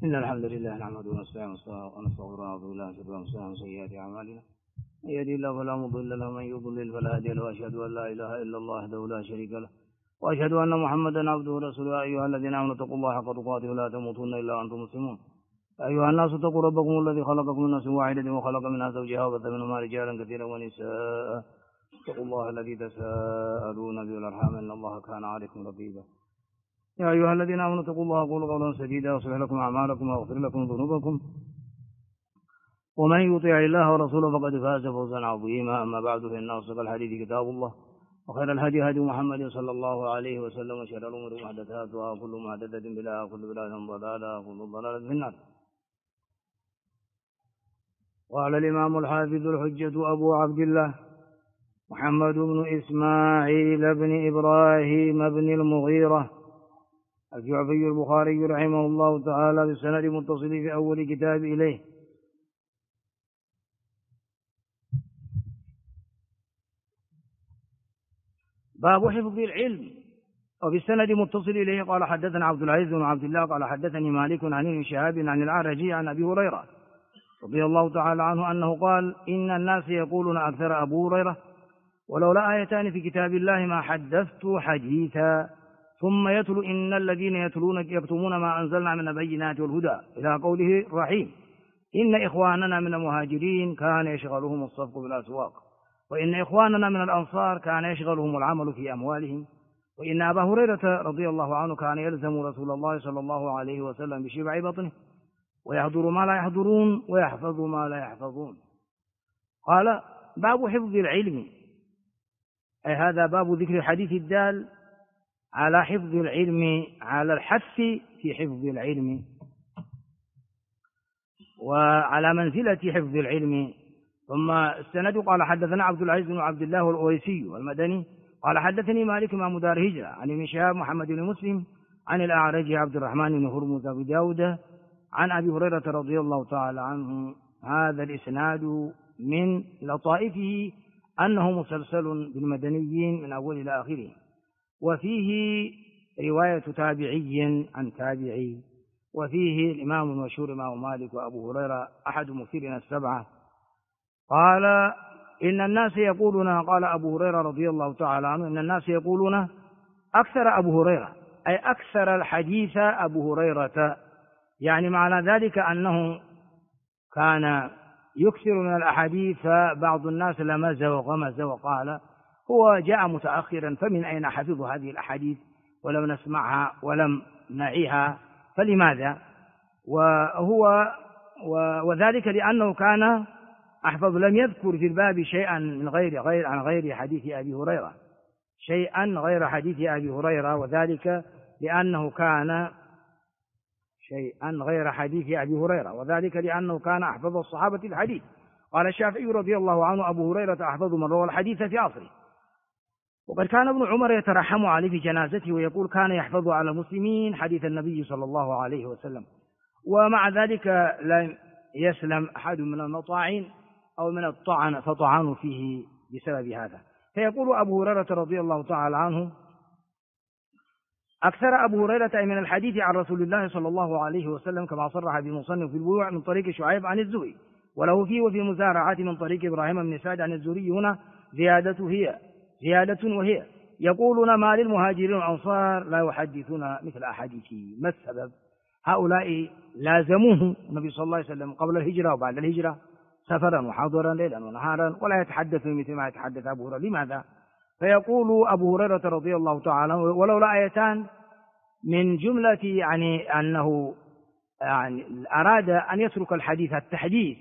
إن الحمد لله نحمده ونستعينه ونستغفره ونعوذ بالله من شرور أنفسنا ومن سيئات أعمالنا من يهده الله فلا مضل له ومن يضلل فلا هادي له وأشهد أن لا إله إلا الله وحده لا شريك له وأشهد أن محمدا عبده ورسوله يا أيها الذين آمنوا اتقوا الله حق تقاته ولا تموتن إلا وأنتم مسلمون يا أيها الناس اتقوا ربكم الذي خلقكم من نفس واحدة وخلق منها زوجها وبث منهما رجالا كثيرا ونساء اتقوا الله الذي تساءلون به والأرحام إن الله كان عليكم رقيبا يا أيها الذين آمنوا اتقوا الله وقولوا قولا سديدا يصلح لكم أعمالكم ويغفر لكم ذنوبكم ومن يطع الله ورسوله فقد فاز فوزا عظيما. أما بعد فإن أصدق الحديث كتاب الله وخير الهدي هدي محمد صلى الله عليه وسلم وشر الأمور محدثاتها وكل محدثة بدعة وكل بدعة ضلالة وكل ضلالة في النار. قال الإمام الحافظ الحجة أبو عبد الله محمد بن إسماعيل بن إبراهيم بن المغيرة الجعفي البخاري رحمه الله تعالى بالسند متصل في أول كتاب إليه. باب حفظ العلم. وبالسند متصل إليه قال حدثنا عبد العزيز بن عبد الله قال حدثني مالك عن ابن شهاب عن الأعرج عن أبي هريرة رضي الله تعالى عنه أنه قال إن الناس يقولون أكثر أبو هريرة ولولا آيتان في كتاب الله ما حدثت حديثا ثم يتلو إن الذين يكتمون ما أنزلنا من البينات والهدى إلى قوله الرحيم إن إخواننا من المهاجرين كان يشغلهم الصفق بالأسواق وإن إخواننا من الأنصار كان يشغلهم العمل في أموالهم وإن أبا هريرة رضي الله عنه كان يلزم رسول الله صلى الله عليه وسلم بشبع بطنه ويحضر ما لا يحضرون ويحفظ ما لا يحفظون. قال باب حفظ العلم، أي هذا باب ذكر الحديث الدال على حفظ العلم، على الحث في حفظ العلم وعلى منزلة حفظ العلم. ثم السند قال حدثنا عبد العزيز بن عبد الله الأويسي والمدني قال حدثني مالك مع مدار هجرة عن ابن شهاب محمد بن مسلم عن الأعرج عبد الرحمن بن هرمز أبي داود عن أبي هريرة رضي الله تعالى عنه. هذا الإسناد من لطائفه أنه مسلسل بالمدنيين من أول إلى آخره، وفيه رواية تابعي عن تابعي، وفيه الإمام المشهور إمام مالك وأبو هريرة أحد مكثرين السبعة. قال إن الناس يقولون، قال أبو هريرة رضي الله تعالى عنه إن الناس يقولون أكثر أبو هريرة، أي أكثر الحديث أبو هريرة، يعني معنى ذلك أنه كان يكثر من الأحاديث. بعض الناس لمز وغمز وقال هو جاء متأخرا فمن أين حفظ هذه الأحاديث ولم نسمعها ولم نعيها، فلماذا؟ وذلك لأنه كان أحفظ، لم يذكر في الباب شيئا من عن غير حديث أبي هريرة، شيئا غير حديث أبي هريرة، وذلك لأنه كان شيئا غير حديث أبي هريرة، وذلك لأنه كان أحفظ الصحابة الحديث. قال الشافعي رضي الله عنه أبو هريرة أحفظ من روى الحديث في عصره. وقد كان ابن عمر يترحم عليه في جنازته ويقول كان يحفظ على المسلمين حديث النبي صلى الله عليه وسلم، ومع ذلك لم يسلم أحد من المطاعين أو من الطعن فطعنوا فيه بسبب هذا. فيقول أبو هريرة رضي الله تعالى عنه أكثر أبو هريرة من الحديث عن رسول الله صلى الله عليه وسلم كما صرح بمصنف في البيوع من طريق شعيب عن الزهري، وله فيه وفي مزارعات من طريق إبراهيم بن سعد عن الزهري. هنا زيادة وهي يقولون ما للمهاجرين والأنصار لا يحدثون مثل أحاديثه. ما السبب؟ هؤلاء لازموه النبي صلى الله عليه وسلم قبل الهجرة وبعد الهجرة سفرا وحضرا ليلا ونهارا ولا يتحدثون مثل ما يتحدث أبو هريرة. لماذا؟ فيقول أبو هريرة رضي الله تعالى عنه ولولا آيتان من جملة يعني أنه يعني أراد أن يترك الحديث التحديث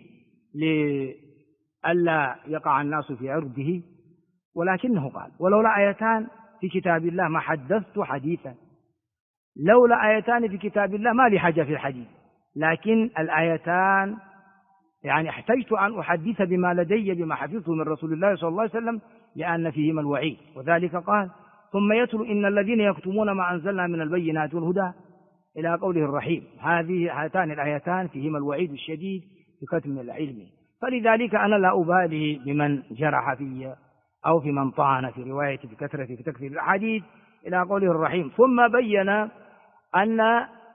لئلا يقع الناس في عرضه، ولكنه قال ولولا آيتان في كتاب الله ما حدثت حديثا. لولا آيتان في كتاب الله ما لي حاجة في الحديث، لكن الآيتان يعني احتجت أن أحدث بما لدي بما حفظته من رسول الله صلى الله عليه وسلم لأن فيهما الوعيد. وذلك قال ثم يتلو إن الذين يكتمون ما أنزلنا من البينات والهدى إلى قوله الرحيم. هاتان الآيتان فيهما الوعيد الشديد بكتم العلم. فلذلك أنا لا أبالي بمن جرح في أو في من طعن في رواية في تكثير الأحاديث إلى قوله الرحيم. ثم بين أن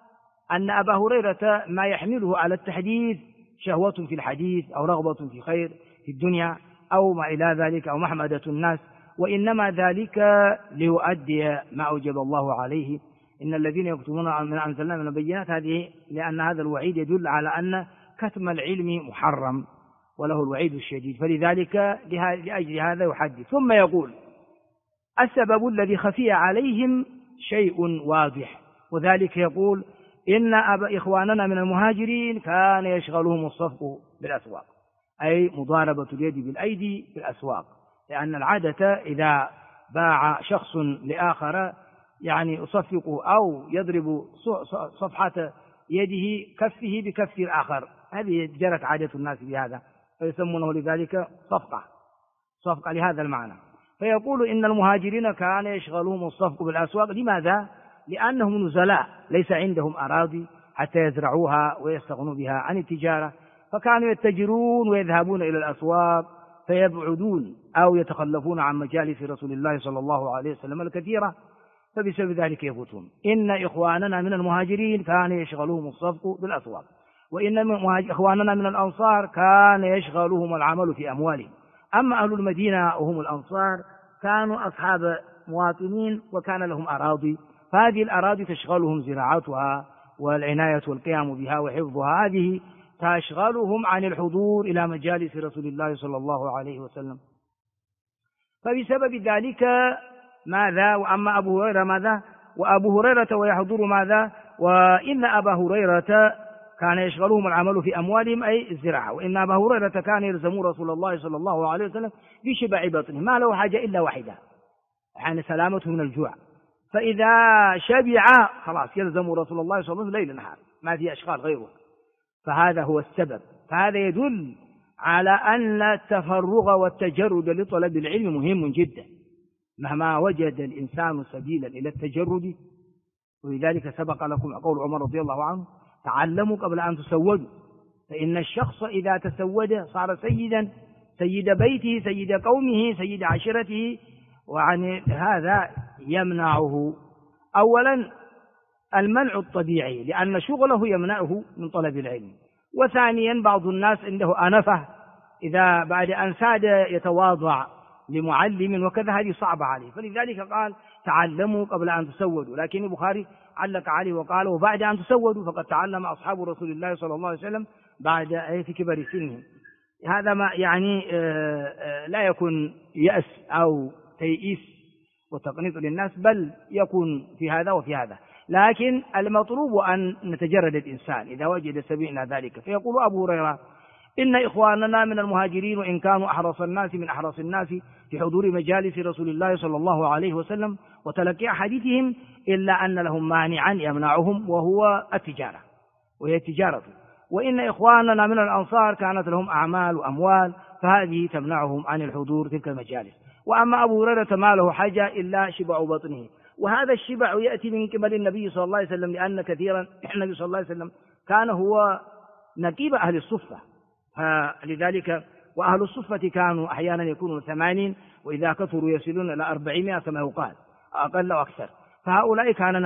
أن أبا هريرة ما يحمله على التحديث شهوة في الحديث أو رغبة في خير في الدنيا أو ما إلى ذلك أو محمدة الناس، وإنما ذلك ليؤدي ما أوجب الله عليه. إن الذين يكتمون من أنزلنا من البينات، هذه لأن هذا الوعيد يدل على أن كتم العلم محرم وله الوعيد الشديد، فلذلك لأجل هذا يحدث. ثم يقول: السبب الذي خفي عليهم شيء واضح، وذلك يقول: إن إخواننا من المهاجرين كان يشغلهم الصفق بالأسواق، أي مضاربة اليد بالأيدي في الأسواق، لأن العادة إذا باع شخص لآخر يعني يصفق أو يضرب صفحة يده كفه بكف الآخر، هذه جرت عادة الناس بهذا، فيسمونه لذلك صفقة لهذا المعنى. فيقول: إن المهاجرين كان يشغلهم الصفق بالأسواق. لماذا؟ لأنهم نزلاء ليس عندهم أراضي حتى يزرعوها ويستغنوا بها عن التجارة، فكانوا يتجرون ويذهبون إلى الأسواق فيبعدون أو يتخلفون عن مجالس رسول الله صلى الله عليه وسلم الكثيرة، فبسبب ذلك يفوتون. إن إخواننا من المهاجرين كان يشغلهم الصفق بالأسواق، وإن إخواننا من الأنصار كان يشغلهم العمل في أموالهم. أما أهل المدينة وهم الأنصار كانوا أصحاب مواطنين وكان لهم أراضي، فهذه الأراضي تشغلهم زراعتها والعناية والقيام بها وحفظها، هذه تشغلهم عن الحضور إلى مجالس رسول الله صلى الله عليه وسلم. فبسبب ذلك ماذا؟ وأما أبو هريرة ماذا؟ وأبو هريرة ويحضر ماذا؟ وإن أبا هريرة كان يشغلهم العمل في أموالهم أي الزراعة، وإن أبا هريرة كان يلزم رسول الله صلى الله عليه وسلم بشبع بطنه، ما له حاجة إلا واحدة، يعني سلامته من الجوع، فإذا شبع خلاص يلزم رسول الله صلى الله عليه وسلم ليل نهار، ما في أشغال غيره. فهذا هو السبب. فهذا يدل على أن التفرغ والتجرد لطلب العلم مهم جدا، مهما وجد الإنسان سبيلا إلى التجرد. ولذلك سبق لكم قول عمر رضي الله عنه: تعلموا قبل أن تسودوا، فإن الشخص إذا تسود صار سيدا، سيد بيته، سيد قومه، سيد عشيرته، وعن هذا يمنعه أولا المنع الطبيعي لأن شغله يمنعه من طلب العلم، وثانيا بعض الناس عنده أنفة، إذا بعد أن ساد يتواضع لمعلم وكذا، هذه صعبة عليه، فلذلك قال: تعلموا قبل أن تسودوا. لكن البخاري علق عليه وقال: وبعد أن تسودوا، فقد تعلم أصحاب رسول الله صلى الله عليه وسلم بعد في كبر سنهم. هذا ما يعني لا يكون يأس أو تيئيس وتقنيط للناس، بل يكون في هذا وفي هذا، لكن المطلوب أن نتجرد الإنسان إذا وجد سبيل إلى ذلك. فيقول أبو هريرة: إن إخواننا من المهاجرين وإن كانوا أحرص الناس من أحرص الناس في حضور مجالس رسول الله صلى الله عليه وسلم وتلقي حديثهم، إلا أن لهم مانعا يمنعهم وهو التجارة، وهي التجارة. وإن إخواننا من الأنصار كانت لهم أعمال وأموال، فهذه تمنعهم عن الحضور تلك المجالس. وأما أبو هريرة ما له حاجة إلا شبع بطنه، وهذا الشبع يأتي من قبل النبي صلى الله عليه وسلم، لأن كثيرا النبي صلى الله عليه وسلم كان هو نقيب أهل الصفة، فلذلك وأهل الصفة كانوا أحيانا يكونوا 80، وإذا كثروا يصلون إلى 400 كما يقال، أقل أو أكثر. فهؤلاء كان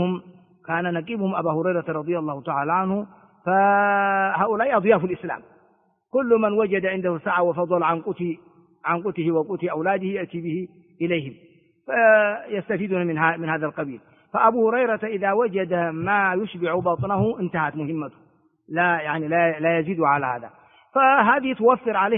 نقيبهم أبا هريرة رضي الله تعالى عنه، فهؤلاء أضياف الإسلام، كل من وجد عنده سعة وفضل عن قوته وقوت أولاده يأتي به إليهم، فيستفيدون من هذا القبيل. فأبو هريرة إذا وجد ما يشبع بطنه انتهت مهمته، لا يزيد على هذا. فهذه توفر عليه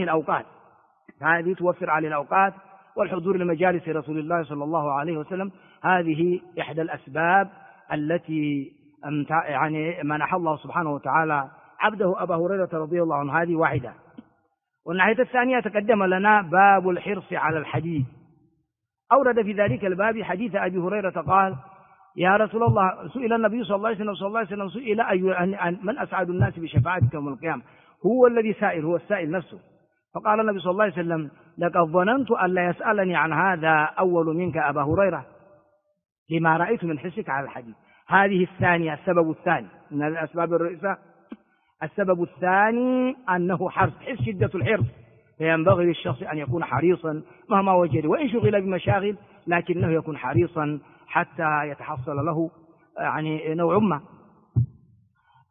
الأوقات، والحضور لمجالس رسول الله صلى الله عليه وسلم، هذه إحدى الأسباب التي يعني منح الله سبحانه وتعالى عبده أبا هريرة رضي الله عنه، هذه واحدة. والناحية الثانية تقدم لنا باب الحرص على الحديث. أورد في ذلك الباب حديث أبي هريرة قال: يا رسول الله، سئل النبي صلى الله عليه وسلم سئل من أسعد الناس بشفاعتك يوم القيامة، هو الذي سائل، هو السائل نفسه. فقال النبي صلى الله عليه وسلم: لقد ظننت أن لا يسألني عن هذا أول منك أبا هريرة، لما رأيت من حرصك على الحديث. هذه الثانية، السبب الثاني من الأسباب الرئيسة. السبب الثاني أنه حرص شدة الحرص، فينبغي للشخص أن يكون حريصا مهما وجد، وإن شغل بمشاغل لكنه يكون حريصا حتى يتحصل له يعني نوع ما.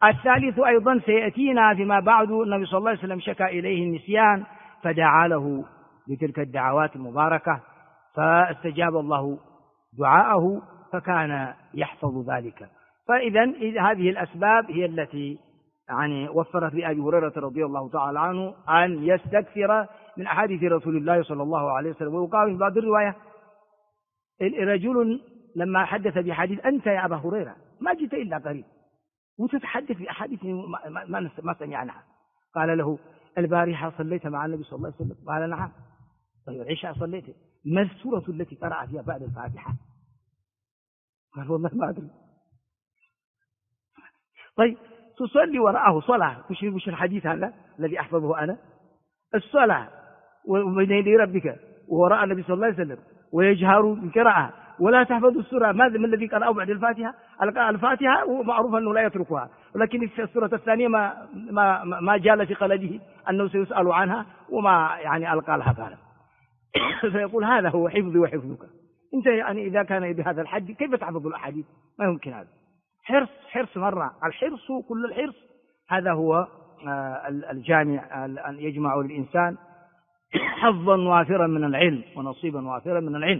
الثالث أيضا سيأتينا فيما بعد النبي صلى الله عليه وسلم شكا إليه النسيان فدعا له بتلك الدعوات المباركة فاستجاب الله دعاءه فكان يحفظ ذلك. فإذا هذه الأسباب هي التي يعني وفرت لأبي هريرة رضي الله تعالى عنه أن يستكثر من أحاديث رسول الله صلى الله عليه وسلم. ويقال في بعض الرواية رجل لما حدث بحديث أنت يا أبا هريرة ما جئت إلا قريب وتتحدث بأحاديث ما سمعناها. قال له البارحة صليت مع النبي صلى الله عليه وسلم؟ قال نعم. طيب العشاء صليت؟ ما السورة التي قرأ فيها بعد الفاتحة؟ قال والله ما أدري. طيب تصلي وراءه صلاة مش الحديث هذا الذي أحفظه أنا؟ الصلاة وبين يدي ربك ووراء النبي صلى الله عليه وسلم ويجهر بالقراءة ولا تحفظ السورة ماذا من الذي قرأه بعد الفاتحة؟ الفاتحة ومعروف أنه لا يتركها، ولكن في السورة الثانية ما جال في قلبه أنه سيسأل عنها وما يعني ألقى لها بالا. فيقول هذا هو حفظي وحفظك. أنت يعني إذا كان بهذا الحد كيف تحفظ الأحاديث؟ ما يمكن هذا. حرص مرة، الحرص كل الحرص هذا هو الجامع أن يجمع للإنسان حظا وافرا من العلم ونصيبا وافرا من العلم.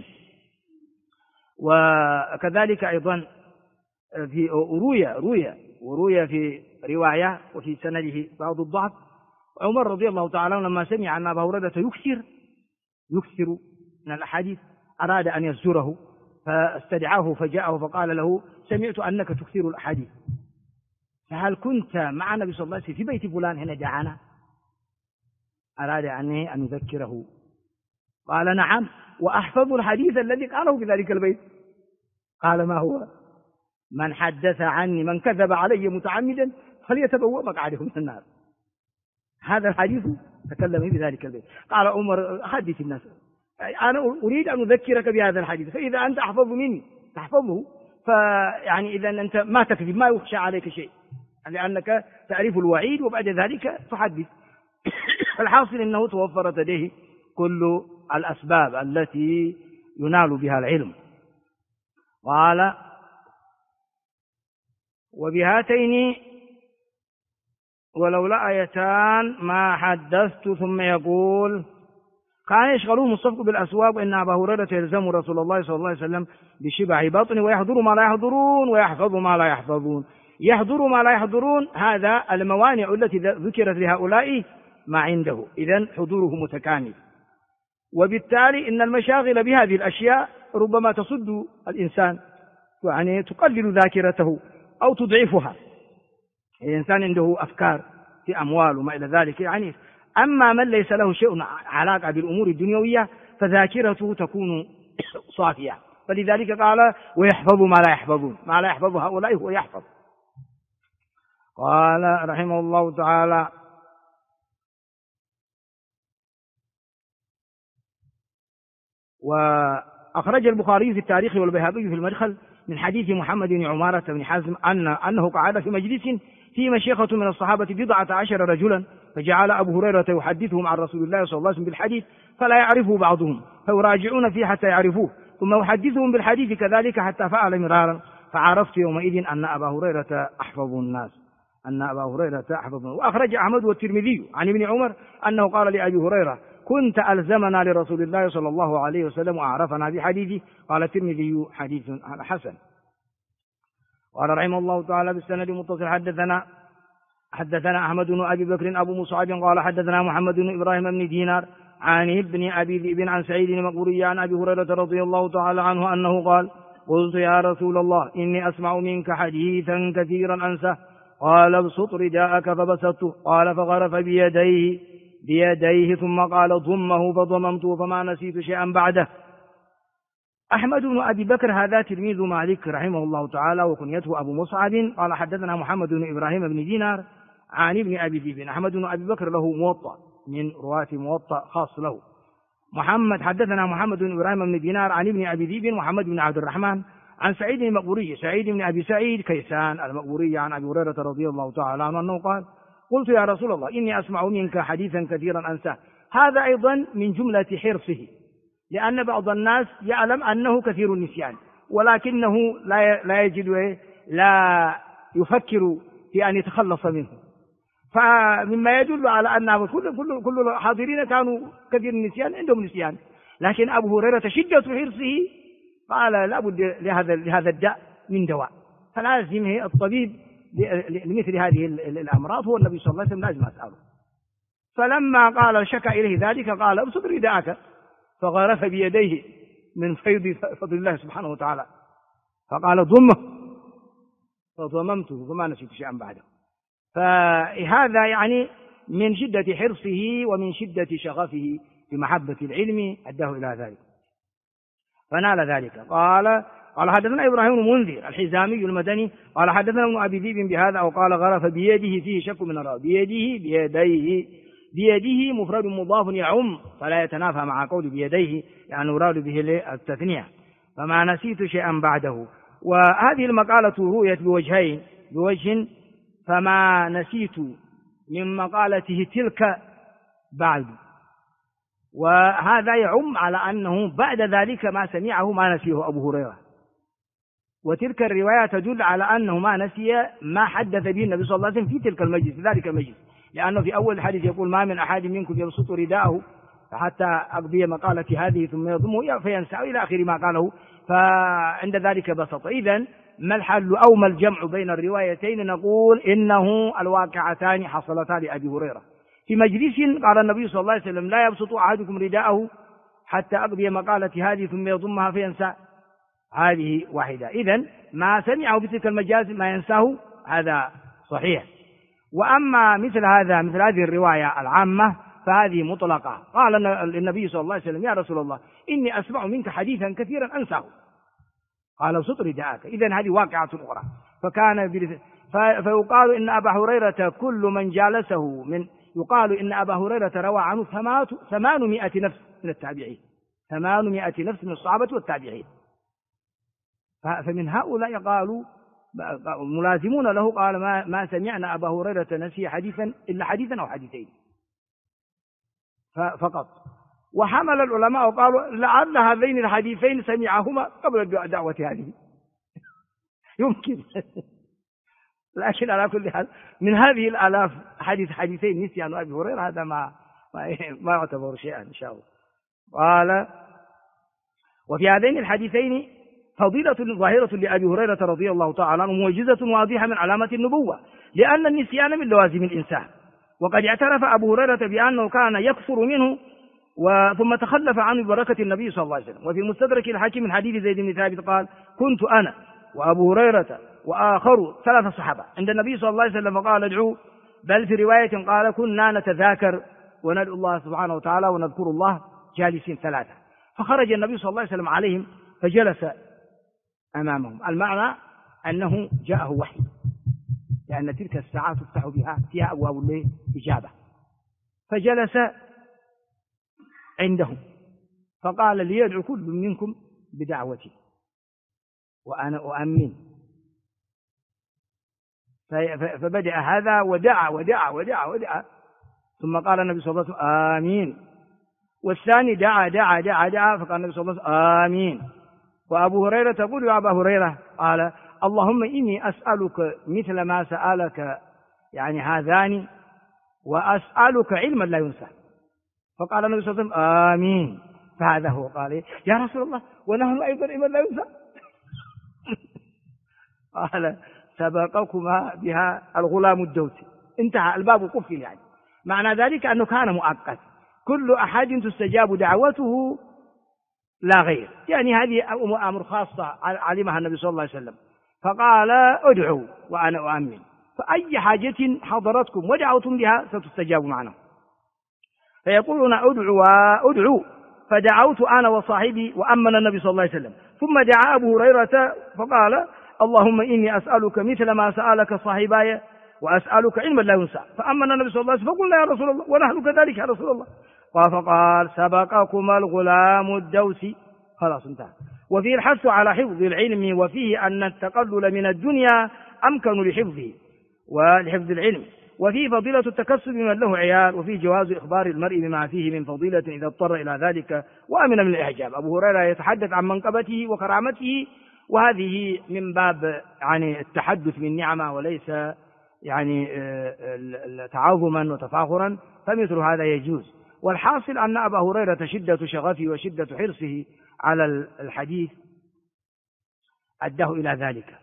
وكذلك أيضا في روي في رواية وفي سنده بعض الضعف عمر رضي الله تعالى عنه لما سمع أن أبا هريرة يكثر من الأحاديث أراد أن يزجره فاستدعاه فجاءه فقال له سمعت أنك تكثر الأحاديث فهل كنت مع النبي صلى الله عليه وسلم في بيت فلان هنا دعانا؟ أراد أن يذكره قال نعم وأحفظ الحديث الذي قاله في ذلك البيت. قال ما هو؟ من حدث عني من كذب علي متعمدا فليتبوأ مقعده من النار. هذا الحديث تكلم في ذلك البيت. قال عمر حدث الناس، أنا أريد أن أذكرك بهذا الحديث فإذا أنت أحفظ مني تحفظه فيعني إذا أنت ما تكذب ما يخشى عليك شيء لأنك تعرف الوعيد وبعد ذلك تحدث. فالحاصل أنه توفرت لديه كل الأسباب التي ينال بها العلم. قال وبهاتين ولولا آيتان ما حدثت. ثم يقول كان يشغلهم الصفق بالأسواق وإن أبا هريرة يلزم رسول الله صلى الله عليه وسلم بشبع بطنه ويحضر ما لا يحضرون ويحفظ ما لا يحفظون. يحضر ما لا يحضرون هذا الموانع التي ذكرت لهؤلاء ما عنده، إذن حضوره متكامل. وبالتالي إن المشاغل بهذه الأشياء ربما تصد الإنسان يعني تقلل ذاكرته أو تضعفها. الإنسان عنده أفكار في أموال وما إلى ذلك يعني. أما من ليس له شيء علاقة بالأمور الدنيوية فذاكرته تكون صافية. فلذلك قال ويحفظ ما لا يحفظون، ما لا يحفظ هؤلاء هو يحفظ. قال رحمه الله تعالى وأخرج البخاري في التاريخ والبيهقي في المدخل من حديث محمد بن عمارة بن حزم أنه قعد في مجلس فيه مشيخة من الصحابة 19 رجلا فجعل أبو هريرة يحدثهم عن رسول الله صلى الله عليه وسلم بالحديث فلا يعرفه بعضهم فيراجعون فيه حتى يعرفوه ثم يحدثهم بالحديث كذلك حتى فعل مرارا فعرفت يومئذ أن أبا هريرة أحفظ الناس وأخرج أحمد والترمذي عن ابن عمر أنه قال لأبي هريرة كنت ألزمنا لرسول الله صلى الله عليه وسلم وأعرفنا بحديثه. قال الترمذي حديث حسن. قال رحمه الله تعالى بالسند المتصل حدثنا أحمد بن أبي بكر أبو مصعب قال حدثنا محمد بن إبراهيم بن دينار عن ابن أبي ذئب عن سعيد المقبوري عن أبي هريرة رضي الله تعالى عنه أنه قال قلت يا رسول الله إني أسمع منك حديثا كثيرا أنساه قال ابسط رداءك فبسطته قال فغرف بيديه ثم قال ضمه فضممته فما نسيت شيئا بعده. أحمد بن أبي بكر هذا تلميذ مالك رحمه الله تعالى وكنيته أبو مصعب. قال حدثنا محمد بن إبراهيم بن دينار عن ابن أبي ذئب. أحمد بن أبي بكر له موطأ من رواة موطأ خاص له. حدثنا محمد بن إبراهيم بن دينار عن ابن أبي ذئب محمد بن عبد الرحمن عن سعيد المقبوري سعيد بن أبي سعيد كيسان المقبوري عن أبي هريرة رضي الله تعالى عنه أنه قال قلت يا رسول الله إني أسمع منك حديثا كثيرا أنساه. هذا أيضا من جملة حرصه لأن بعض الناس يعلم أنه كثير النسيان ولكنه لا يجد لا يفكر في أن يتخلص منه. فمما يدل على أن كل الحاضرين كانوا كثير النسيان، عندهم نسيان، لكن أبو هريرة شدة حرصه قال لا بد لهذا الداء من دواء، فلازم الطبيب لمثل هذه الأمراض هو النبي صلى الله عليه وسلم، لازم أسأله. فلما قال شكى إليه ذلك قال ابسط رداءك، فغرف بيديه من فيض فضل الله سبحانه وتعالى، فقال ضمه، فضممته فما نسيت شيئا بعده. فهذا يعني من شدة حرصه ومن شدة شغفه بمحبة العلم أداه إلى ذلك فنال ذلك. قال حدثنا إبراهيم بن منذر الحزامي المدني قال حدثنا ابن أبي ذئب بهذا، أو قال غرف بيده فيه شك من الراوي، بيده مفرد مضاف يعم فلا يتنافى مع قول بيديه، يعني يراد به التثنية، فما نسيت شيئا بعده. وهذه المقالة رويت بوجهين، بوجه فما نسيت من مقالته تلك بعد، وهذا يعم على أنه بعد ذلك ما سمعه ما نسيه أبو هريرة، وتلك الرواية تدل على أنه ما نسي ما حدث به النبي صلى الله عليه وسلم في تلك المجلس، في ذلك المجلس، لأنه في أول الحديث يقول ما من أحد منكم يبسط رداءه حتى أقضي مقالتي هذه ثم يضمه فينسى إلى آخر ما قاله، فعند ذلك بسط. إذن ما الحل أو ما الجمع بين الروايتين؟ نقول إنه الواقعتان حصلتا لأبي هريرة في مجلس قال النبي صلى الله عليه وسلم لا يبسط أحدكم رداءه حتى أقضي مقالتي هذه ثم يضمها فينسى، هذه واحدة. إذن ما سمعه في تلك المجالس ما ينساه هذا صحيح. وأما مثل هذه الرواية العامة فهذه مطلقة. قال النبي صلى الله عليه وسلم يا رسول الله إني أسمع منك حديثا كثيرا أنساه، قال ابسط رداءك. إذن هذه واقعة أخرى. فيقال إن أبا هريرة كل من جالسه يقال إن أبا هريرة روى عنه 800 نفس من التابعين، 800 نفس من الصحابة والتابعين. فمن هؤلاء قالوا ملازمون له قال ما سمعنا أبا هريرة نسي حديثا إلا حديثا أو حديثين فقط. وحمل العلماء وقالوا لعل هذين الحديثين سمعهما قبل الدعوة هذه يمكن لكن على كل حال من هذه الآلاف حديثين نسيان أبي هريرة هذا ما يعتبر شيئا إن شاء الله. قال وفي هذين الحديثين فضيلة ظاهرة لأبي هريرة رضي الله تعالى عنه، معجزة واضحة من علامة النبوة، لأن النسيان من لوازم الإنسان. وقد اعترف أبو هريرة بأنه كان يكفر منه ثم تخلف عنه ببركة النبي صلى الله عليه وسلم. وفي مستدرك الحاكم من حديث زيد بن ثابت قال كنت أنا وأبو هريرة وآخر 3 صحابة عند النبي صلى الله عليه وسلم فقال ادعوا، بل في رواية قال كنا نتذاكر وندعو الله سبحانه وتعالى ونذكر الله جالسين 3. فخرج النبي صلى الله عليه وسلم عليهم فجلس أمامهم، المعنى أنه جاءه وحي، لأن تلك الساعات تفتح فيها أبواب الإجابة. فجلس عندهم فقال ليدعو كل منكم بدعوتي وأنا أؤمن. فبدأ هذا ودعا ودعا ودعا ودعا، ثم قال النبي صلى الله عليه وسلم آمين، والثاني دعا دعا دعا دعا فقال النبي صلى الله عليه وسلم آمين. وأبو هريرة تقول يا أبا هريرة قال اللهم إني أسألك مثل ما سألك يعني هذان وأسألك علما لا ينسى. فقال النبي صلى الله عليه وسلم آمين. فهذا هو قال يا رسول الله ونحن أيضا علما لا ينسى. قال سبقكما بها الغلام الدوسي، انتهى الباب قفل. يعني معنى ذلك أنه كان مؤقت، كل أحد تستجاب دعوته لا غير، يعني هذه أمر خاصة علمها النبي صلى الله عليه وسلم. فقال ادعوا وأنا أؤمن، فأي حاجة حضرتكم ودعوتم بها ستستجاب معنا. فيقولون ادعوا فدعوت أنا وصاحبي وأمن النبي صلى الله عليه وسلم. ثم دعا أبو هريرة فقال اللهم إني أسألك مثل ما سألك صاحباي وأسألك علما لا ينسى. فأمن النبي صلى الله عليه وسلم فقلنا يا رسول الله ونحن كذلك يا رسول الله. فقال سبقكما الغلام الدوسي. خلاص انتهى. وفيه الحث على حفظ العلم، وفيه أن التقلل من الدنيا أمكن لحفظه ولحفظ العلم، وفيه فضيلة التكسب من له عيال، وفيه جواز إخبار المرء بما فيه من فضيلة إذا اضطر إلى ذلك وأمن من الإعجاب. أبو هريرة يتحدث عن منقبته وكرامته، وهذه من باب يعني التحدث بالنعمة وليس يعني تعاظما وتفاخرا فمثل هذا يجوز. والحاصل أن أبا هريرة شدة شغفه وشدة حرصه على الحديث أداه إلى ذلك.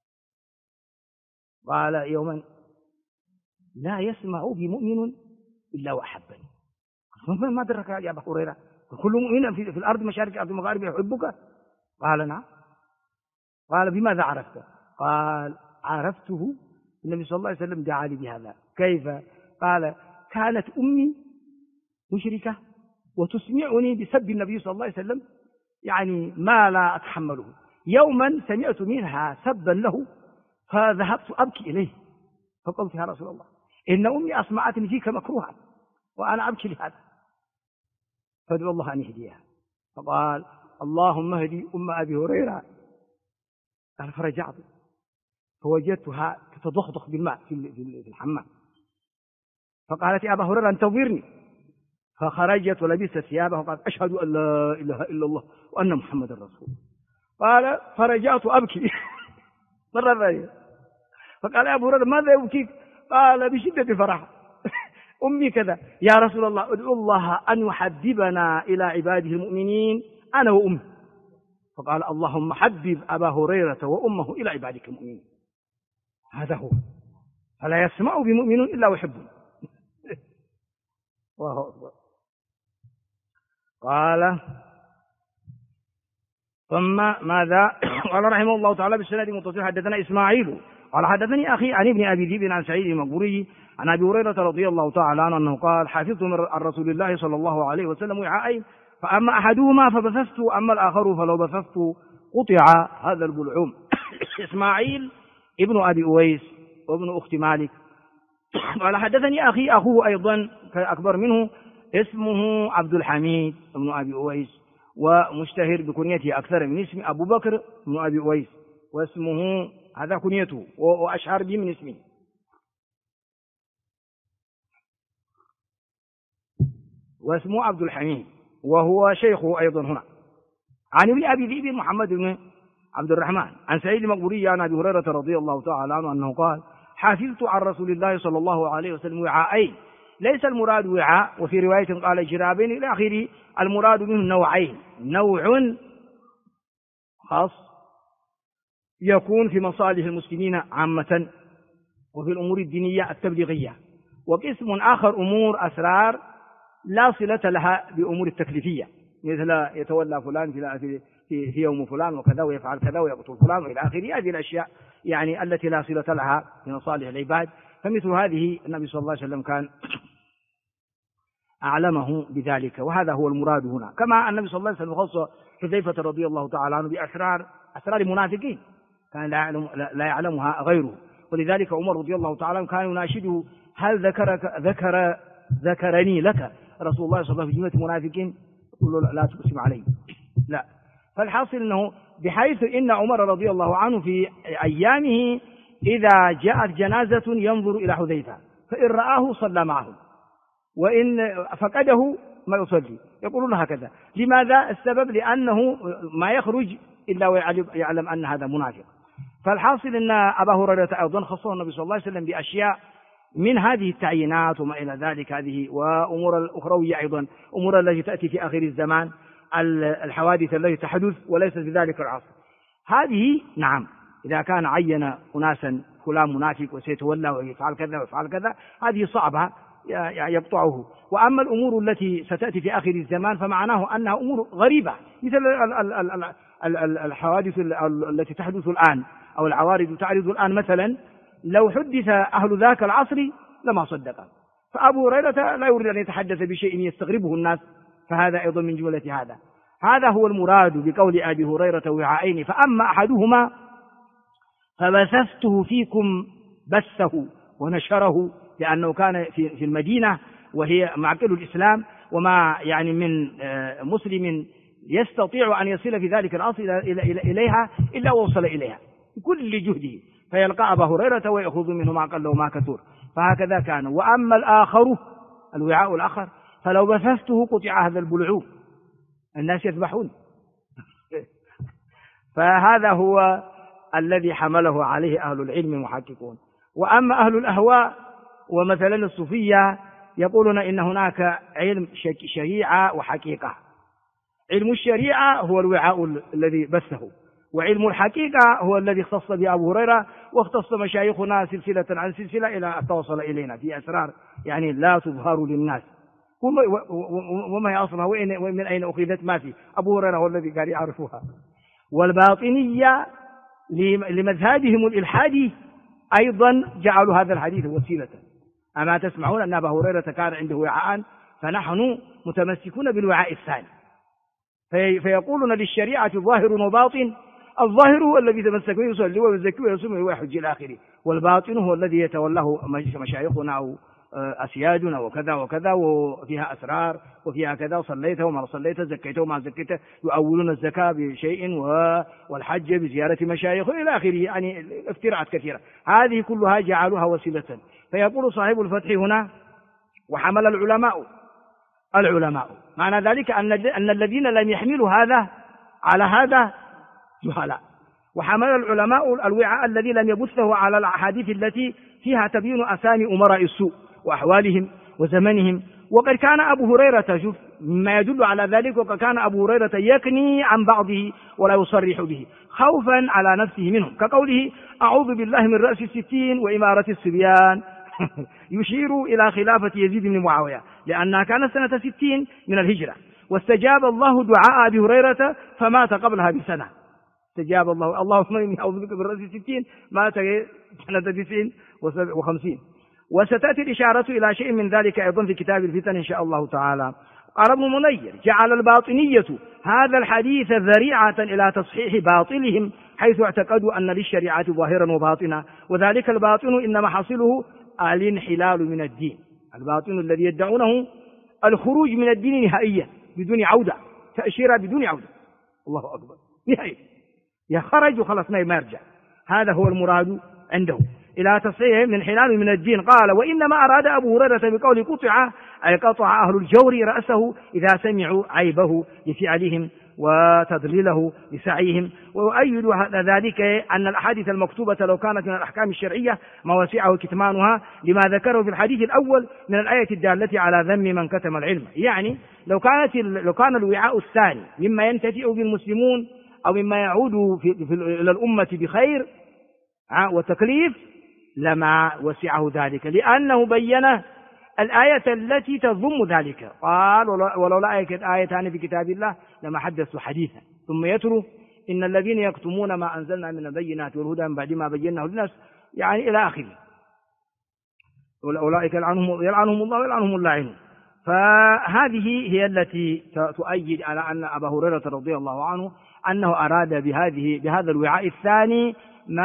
قال يوما لا يسمع بمؤمن إلا وأحبني. ما درك يا أبا هريرة كل مؤمن في الأرض مشارق الأرض المغارب يحبك؟ قال نعم. قال بماذا عرفت؟ قال عرفته النبي صلى الله عليه وسلم دعا لي بهذا. كيف؟ قال كانت أمي مشركة وتسمعني بسب النبي صلى الله عليه وسلم يعني ما لا أتحمله. يوما سمعت منها سبا له فذهبت أبكي إليه فقلت يا رسول الله إن أمي أسمعتني فيك مكروها وأنا أبكي لهذا فادعو الله أن يهديها. فقال اللهم اهدي أم أبي هريرة. قال فرجعت فوجدتها تتضخضخ بالماء في الحمام. فقالت يا أبا هريرة انتظرني. فخرجت ولبست ثيابها وقالت أشهد أن لا إله إلا الله وأن محمد رسول الله. قال فرجعت أبكي مرة ثانية. فقال يا أبو هريرة ماذا يبكيك؟ قال بشدة الفرح أمي كذا. يا رسول الله ادعو الله أن يحببنا إلى عباده المؤمنين أنا وأمي. فقال اللهم حبب أبا هريرة وأمه إلى عبادك المؤمنين. هذا هو فلا يسمع بمؤمن إلا ويحبه. الله أكبر. قال ثم ماذا؟ قال رحمه الله تعالى بالسند المتصل حدثنا إسماعيل قال حدثني أخي عن ابن أبي ذئب عن سعيد المقبوري عن أبي هريرة رضي الله تعالى عنه أنه قال حفظت من رسول الله صلى الله عليه وسلم وعاءين فأما أحدهما فبثثت أما الآخر فلو بثثت قطع هذا البلعوم. إسماعيل ابن أبي أويس وابن أخت مالك قال حدثني أخي أخوه أيضا أكبر منه اسمه عبد الحميد ابن أبي أويس ومشتهر بكنيته أكثر من اسم أبو بكر ابن أبي أويس واسمه هذا كنيته وأشهر به من اسمه. واسمه عبد الحميد وهو شيخه أيضا هنا. عن ابن أبي ذئب محمد بن عبد الرحمن عن سعيد المقبوري عن أبي هريرة رضي الله تعالى عنه أنه قال حفظت عن رسول الله صلى الله عليه وسلم وعاءين ليس المراد وعاء وفي رواية قال جرابين إلى آخره. المراد منه نوعين نوع خاص يكون في مصالح المسلمين عامة وفي الأمور الدينية التبليغية وقسم آخر أمور أسرار لا صلة لها بأمور التكليفية مثل يتولى فلان في يوم فلان وكذا ويفعل كذا ويقتل فلان وإلى آخره. هذه الأشياء يعني التي لا صلة لها بمصالح العباد. فمثل هذه النبي صلى الله عليه وسلم كان أعلمه بذلك وهذا هو المراد هنا. كما النبي صلى الله عليه وسلم خص حذيفة رضي الله تعالى عنه بأسرار المنافقين كان لا يعلمها غيره. ولذلك عمر رضي الله تعالى عنه كان يناشده هل ذكرني لك رسول الله صلى الله عليه وسلم في جملة المنافقين؟ يقول له لا تقسم علي لا. فالحاصل أنه بحيث إن عمر رضي الله عنه في أيامه إذا جاءت جنازة ينظر إلى حذيفة فإن رآه صلى معه وإن فقده ما يصلي. يقولون هكذا. لماذا؟ السبب لأنه ما يخرج إلا ويعلم أن هذا منافق. فالحاصل أن أبا هريرة أيضا خصه النبي صلى الله عليه وسلم بأشياء من هذه التعيينات وما إلى ذلك هذه وأمور الأخروية أيضا أمور التي تأتي في آخر الزمان الحوادث التي تحدث وليست في ذلك العصر. هذه نعم إذا كان عين أناسا فلان منافق وسيتولى ويفعل كذا ويفعل كذا هذه صعبة يقطعه. وأما الأمور التي ستأتي في آخر الزمان فمعناه أنها أمور غريبة مثل الحوادث التي تحدث الآن أو العوارض تعرض الآن مثلا لو حدث أهل ذاك العصر لما صدق. فأبو هريرة لا يريد أن يتحدث بشيء يستغربه الناس فهذا أيضا من جملة هذا هو المراد بقول أبي هريرة وعاءين فأما أحدهما فبثثته فيكم بثه ونشره لأنه كان في المدينة وهي معقل الإسلام وما يعني من مسلم يستطيع أن يصل في ذلك العصر إليها إلا ووصل إليها بكل جهده فيلقى أبا هريرة ويأخذ منه ما قل وما كثر. فهكذا كان. وأما الآخر الوعاء الآخر فلو بثثته قطع هذا البلعوم الناس يذبحون. فهذا هو الذي حمله عليه أهل العلم محققون. وأما أهل الأهواء ومثلا الصوفية يقولون إن هناك علم شريعة وحقيقة. علم الشريعة هو الوعاء الذي بثه، وعلم الحقيقة هو الذي اختص به أبو هريرة، واختص مشايخنا سلسلة عن سلسلة إلى أن توصل إلينا في أسرار يعني لا تظهر للناس. وما هي أصلها ومن أين أخذت؟ ما في، أبو هريرة هو الذي قال يعرفها. والباطنية لمذهبهم الإلحادي أيضا جعلوا هذا الحديث وسيلة. أما تسمعون أن أبا هريرة كان عنده وعاء، فنحن متمسكون بالوعاء الثاني. فيقولون للشريعة ظاهر وباطن. الظاهر هو الذي تمسك به، يصلي ويزكي ويصوم ويحج إلى آخره، والباطن هو الذي يتولاه مشايخنا أو أسيادنا وكذا وكذا، وفيها أسرار وفيها كذا، صليت وما صليت، زكيت وما زكيت، يؤولون الزكاة بشيء والحج بزيارة مشايخ إلى آخره، يعني افتراءات كثيرة. هذه كلها جعلوها وسيلة. فيقول صاحب الفتح هنا: وحمل العلماء معنى ذلك أن الذين لم يحملوا هذا على هذا جهلاء. وحمل العلماء الوعاء الذي لم يبثه على الأحاديث التي فيها تبين أسامي أمراء السوء وأحوالهم وزمنهم. وقد كان أبو هريرة، شوف ما يدل على ذلك، وقد كان أبو هريرة يكني عن بعضه ولا يصرح به خوفا على نفسه منهم، كقوله: أعوذ بالله من رأس 60 وإمارة الصبيان يشير إلى خلافة يزيد بن معاوية، لأنها كانت سنة 60 من الهجرة، واستجاب الله دعاء أبي هريرة فمات قبلها بسنة. استجاب الله: اللهم إني أعوذ بك من رأس 60، مات سنة 90 و50. وستأتي الإشارة إلى شيء من ذلك أيضا في كتاب الفتن إن شاء الله تعالى. قال ابن منير: جعل الباطنية هذا الحديث ذريعة إلى تصحيح باطلهم، حيث اعتقدوا أن للشريعة ظاهرا وباطنا، وذلك الباطن إنما حصله الانحلال من الدين. الباطن الذي يدعونه الخروج من الدين نهائيا بدون عودة، تأشيرة بدون عودة. الله أكبر، نهائيا يخرج وخلص ما يرجع. هذا هو المراد عنده، إلى تصحيح من انحلال من الدين. قال: وإنما أراد أبو هريرة بقول قطع، أي قطع أهل الجور رأسه إذا سمعوا عيبه لفعلهم وتضليله لسعيهم. ويؤيد ذلك أن الأحاديث المكتوبة لو كانت من الأحكام الشرعية ما وسعه كتمانها، لما ذكره في الحديث الأول من الآية الدالة على ذم من كتم العلم. يعني لو كان الوعاء الثاني مما ينتفع بالمسلمون أو مما يعود إلى الأمة بخير وتكليف لما وسعه ذلك، لأنه بين الآية التي تضم ذلك. قال: ولولا آيتان في كتاب الله لما حدثوا حديثا. ثم يتلو: إن الذين يكتمون ما أنزلنا من البينات والهدى من بعد ما بيناه للناس، يعني إلى آخره. أولئك يلعنهم الله ويلعنهم اللاعنون. فهذه هي التي تؤيد على أن أبا هريرة رضي الله عنه أنه أراد بهذا الوعاء الثاني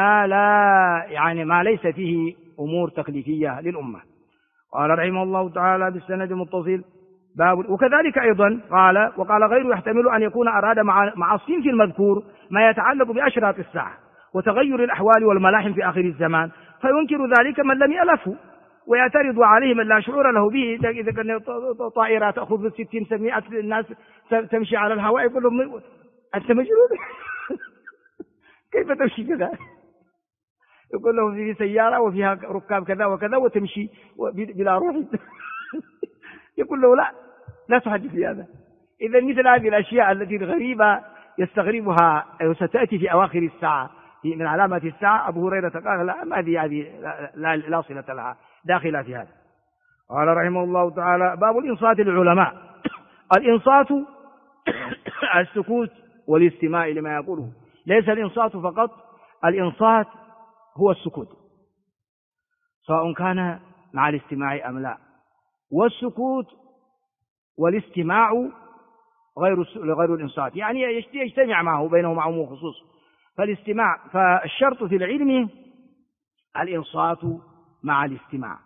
ما ليس فيه أمور تكليفية للأمة. قال رحمه الله تعالى بالسند المتصل: باب. وكذلك أيضا وقال غيره: يحتمل أن يكون أراد مع الصنف المذكور ما يتعلق بأشراط الساعة وتغير الأحوال والملاحم في آخر الزمان، فينكر ذلك من لم يألفه، ويعترض عليه من لا شعور له به. إذا كان طائرة تأخذ 60 700 الناس تمشي على الهواء، يقول لهم: أنت مجنون كيف تمشي كذا؟ يقول له: في سيارة وفيها ركاب كذا وكذا وتمشي بلا روح يقول له: لا تحدث في هذا. إذا مثل هذه الأشياء التي الغريبة يستغربها ستأتي في أواخر الساعة من علامات الساعة. أبو هريرة قال: لا، ما هذه لا صلة لها، داخلة في هذا. قال رحمه الله تعالى: باب الإنصات للعلماء. الإنصات السكوت والاستماع لما يقوله. ليس الإنصات فقط، الإنصات هو السكوت، سواء كان مع الاستماع أم لا. والسكوت والاستماع غير الإنصات، يعني يجتمع معه بينهما عموم وخصوص. فالشرط في العلم الإنصات مع الاستماع.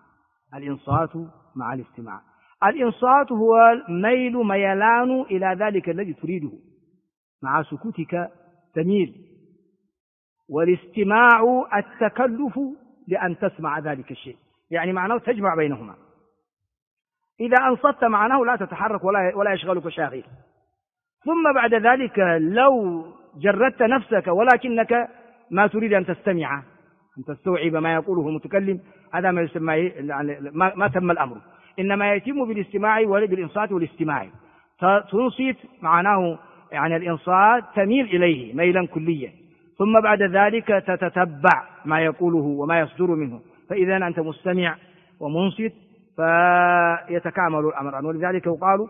الإنصات هو ميلان إلى ذلك الذي تريده، مع سكوتك تميل. والاستماع التكلف لأن تسمع ذلك الشيء، يعني معناه تجمع بينهما. إذا أنصت معناه لا تتحرك ولا يشغلك شاغل. ثم بعد ذلك لو جردت نفسك ولكنك ما تريد أن تستمع، أن تستوعب ما يقوله المتكلم، هذا ما يسمى يعني ما تم الأمر، إنما يتم بالاستماع بالإنصات والاستماع. تنصت معناه يعني الإنصات تميل إليه ميلا كليا، ثم بعد ذلك تتتبع ما يقوله وما يصدر منه، فإذا أنت مستمع ومنصت فيتكامل الأمر. ولذلك يقال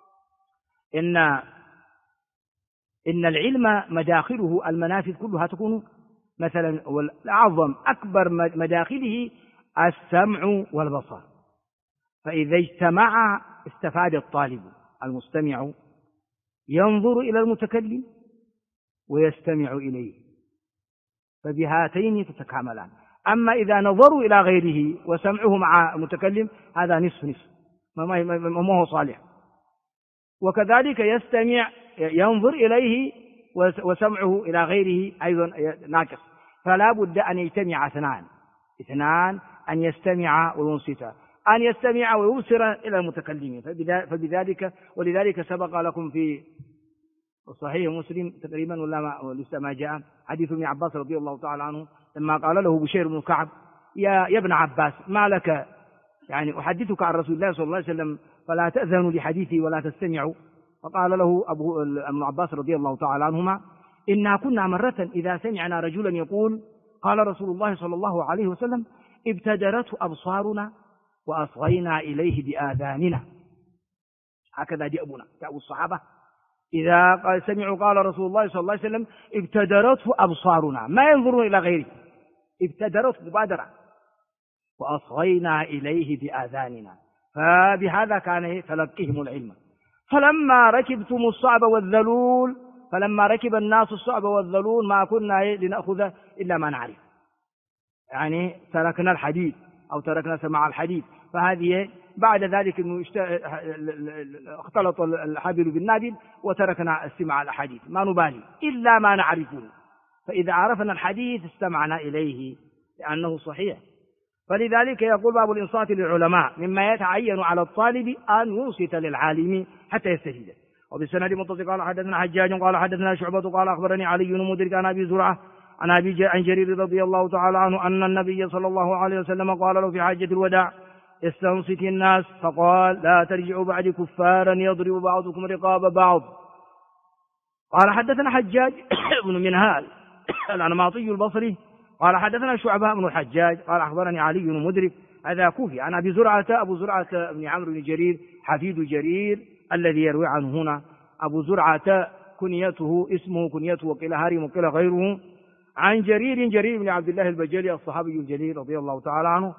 إن العلم مداخله المنافذ كلها تكون مثلا، والأعظم أكبر مداخله السمع والبصر، فإذا اجتمع استفاد الطالب. المستمع ينظر إلى المتكلم ويستمع إليه، فبهاتين تتكاملان. أما إذا نظروا إلى غيره وسمعه مع المتكلم هذا نصف نصف، ما هو صالح. وكذلك ينظر إليه وسمعه إلى غيره أيضا ناقص، فلا بد أن يجتمع اثنان أن يستمع وينصت، أن يستمع ويبصر إلى المتكلمين. ولذلك سبق لكم في صحيح مسلم تقريبا ولا لسه ما جاء حديث ابن عباس رضي الله تعالى عنه لما قال له بشير بن كعب يا ابن عباس ما لك يعني أحدثك عن رسول الله صلى الله عليه وسلم فلا تأذن لحديثي ولا تستمعوا. فقال له ابن عباس رضي الله تعالى عنهما إنا كنا مرة إذا سمعنا رجلا يقول قال رسول الله صلى الله عليه وسلم ابتدرته أبصارنا وأصغينا إليه بآذاننا. هكذا دأبنا دأب الصحابة، إذا سمعوا قال رسول الله صلى الله عليه وسلم ابتدرته أبصارنا، ما ينظرون إلى غيره، ابتدرته مبادرة، وأصغينا إليه بآذاننا. فبهذا كان تلقيهم العلم. فلما ركب الناس الصعب والذلول ما كنا لنأخذ إلا ما نعرف، يعني تركنا الحديث أو تركنا سماع الحديث. فهذه بعد ذلك اختلط الحبل بالنابل وتركنا استماع الأحاديث، ما نبالي إلا ما نعرفه، فإذا عرفنا الحديث استمعنا إليه لأنه صحيح. فلذلك يقول باب الإنصات للعلماء مما يتعين على الطالب أن ينصت للعالم حتى يستفيد. وبالسند متصل قال حدثنا حجاج قال حدثنا شعبة قال أخبرني علي بن مدرك عن أبي زرعة عن جرير رضي الله تعالى عنه أن النبي صلى الله عليه وسلم قال له في حجة الوداع استنصت الناس، فقال لا ترجعوا بعد كفارا يضرب بعضكم رقاب بعض. قال حدثنا حجاج بن منهال الأنماطي البصري قال حدثنا شعبة بن الحجاج قال أخبرني علي بن مدرك هذا كوفي عن أبي زرعة أبو زرعة بن عمرو بن جرير حفيد جرير الذي يروي عنه هنا. أبو زرعة اسمه كنيته وقيل هارم وقيل غيره عن جرير بن عبد الله البجلي الصحابي الجليل رضي الله تعالى عنه،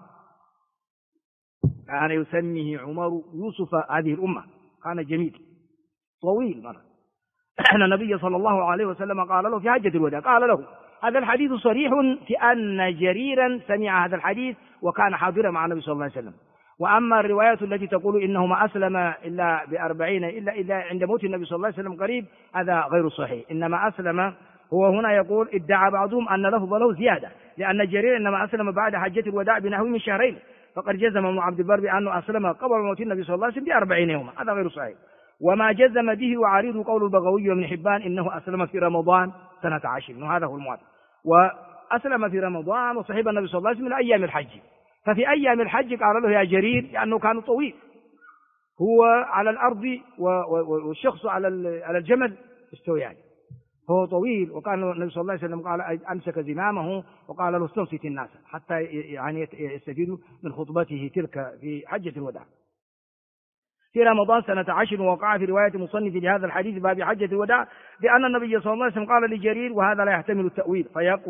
كان يسميه عمر يوسف هذه الأمة، كان جميل طويل مرة. أن النبي صلى الله عليه وسلم قال له في حجة الوداع قال له هذا الحديث صريح في أن جريرا سمع هذا الحديث وكان حاضرا مع النبي صلى الله عليه وسلم. وأما الرواية التي تقول إنه ما أسلم إلا ب40 إلا عند موت النبي صلى الله عليه وسلم قريب، هذا غير صحيح. إنما أسلم هو هنا يقول ادعى بعضهم أن لفظ له زيادة، لأن جرير إنما أسلم بعد حجة الوداع بنحو من شهرين، فقد جزم ابن عبد البر بأنه أسلم قبل موت النبي صلى الله عليه وسلم ب40 يوما، هذا غير صحيح. وما جزم به وعارض قول البغوي وابن حبان إنه أسلم في رمضان سنة 10، وهذا هو الموافق. وأسلم في رمضان وصحب النبي صلى الله عليه وسلم من أيام الحج. ففي أيام الحج قال له يا جرير لأنه كان طويل، هو على الأرض والشخص على الجمل استويان، هو طويل. وكان النبي صلى الله عليه وسلم قال أمسك زمامه وقال له استنصت الناس حتى يعني يستفيدوا من خطبته تلك في حجة الوداع في رمضان سنة 10. ووقع في رواية مصنف لهذا الحديث باب حجة الوداع بأن النبي صلى الله عليه وسلم قال لجرير وهذا لا يحتمل التأويل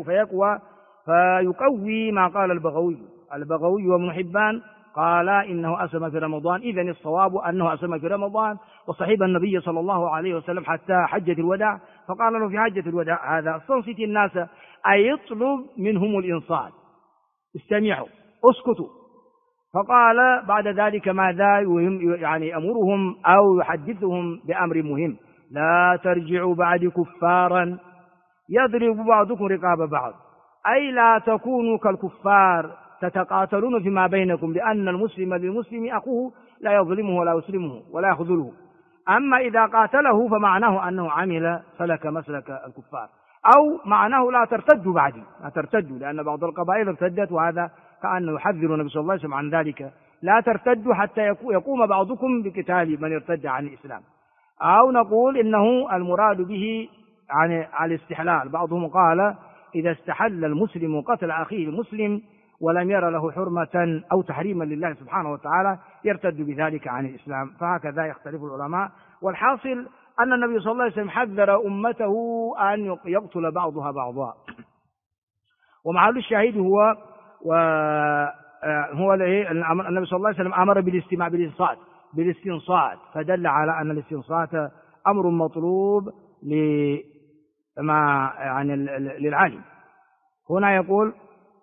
فيقوي ما قال البغوي وابن حبان قال إنه أسلم في رمضان. إذن الصواب أنه أسلم في رمضان وصحب النبي صلى الله عليه وسلم حتى حجة الوداع. فقال له في حجة الوداع هذا استنصت الناس أي يطلب منهم الإنصات، استمعوا اسكتوا. فقال بعد ذلك ماذا يعني أمرهم أو يحدثهم بأمر مهم، لا ترجعوا بعد كفارا يضرب بعضكم رقاب بعض، أي لا تكونوا كالكفار تتقاتلون فيما بينكم، لأن المسلم للمسلم أخوه لا يظلمه ولا يسلمه ولا يخذله. أما إذا قاتله فمعناه أنه عمل سلك مسلك الكفار. أو معناه لا ترتدوا بعدي، لا ترتدوا، لأن بعض القبائل ارتدت، وهذا كأنه يحذر النبي صلى الله عليه وسلم عن ذلك، لا ترتدوا حتى يقوم بعضكم بقتال من ارتد عن الإسلام. أو نقول إنه المراد به عن الاستحلال، بعضهم قال إذا استحل المسلم قتل أخيه المسلم ولم ير له حرمة أو تحريما لله سبحانه وتعالى يرتد بذلك عن الإسلام، فهكذا يختلف العلماء. والحاصل أن النبي صلى الله عليه وسلم حذر أمته أن يقتل بعضها بعضا. ومحل الشاهد هو النبي صلى الله عليه وسلم أمر بالاستماع بالاستنصات، فدل على أن الاستنصات أمر مطلوب للعالم. هنا يقول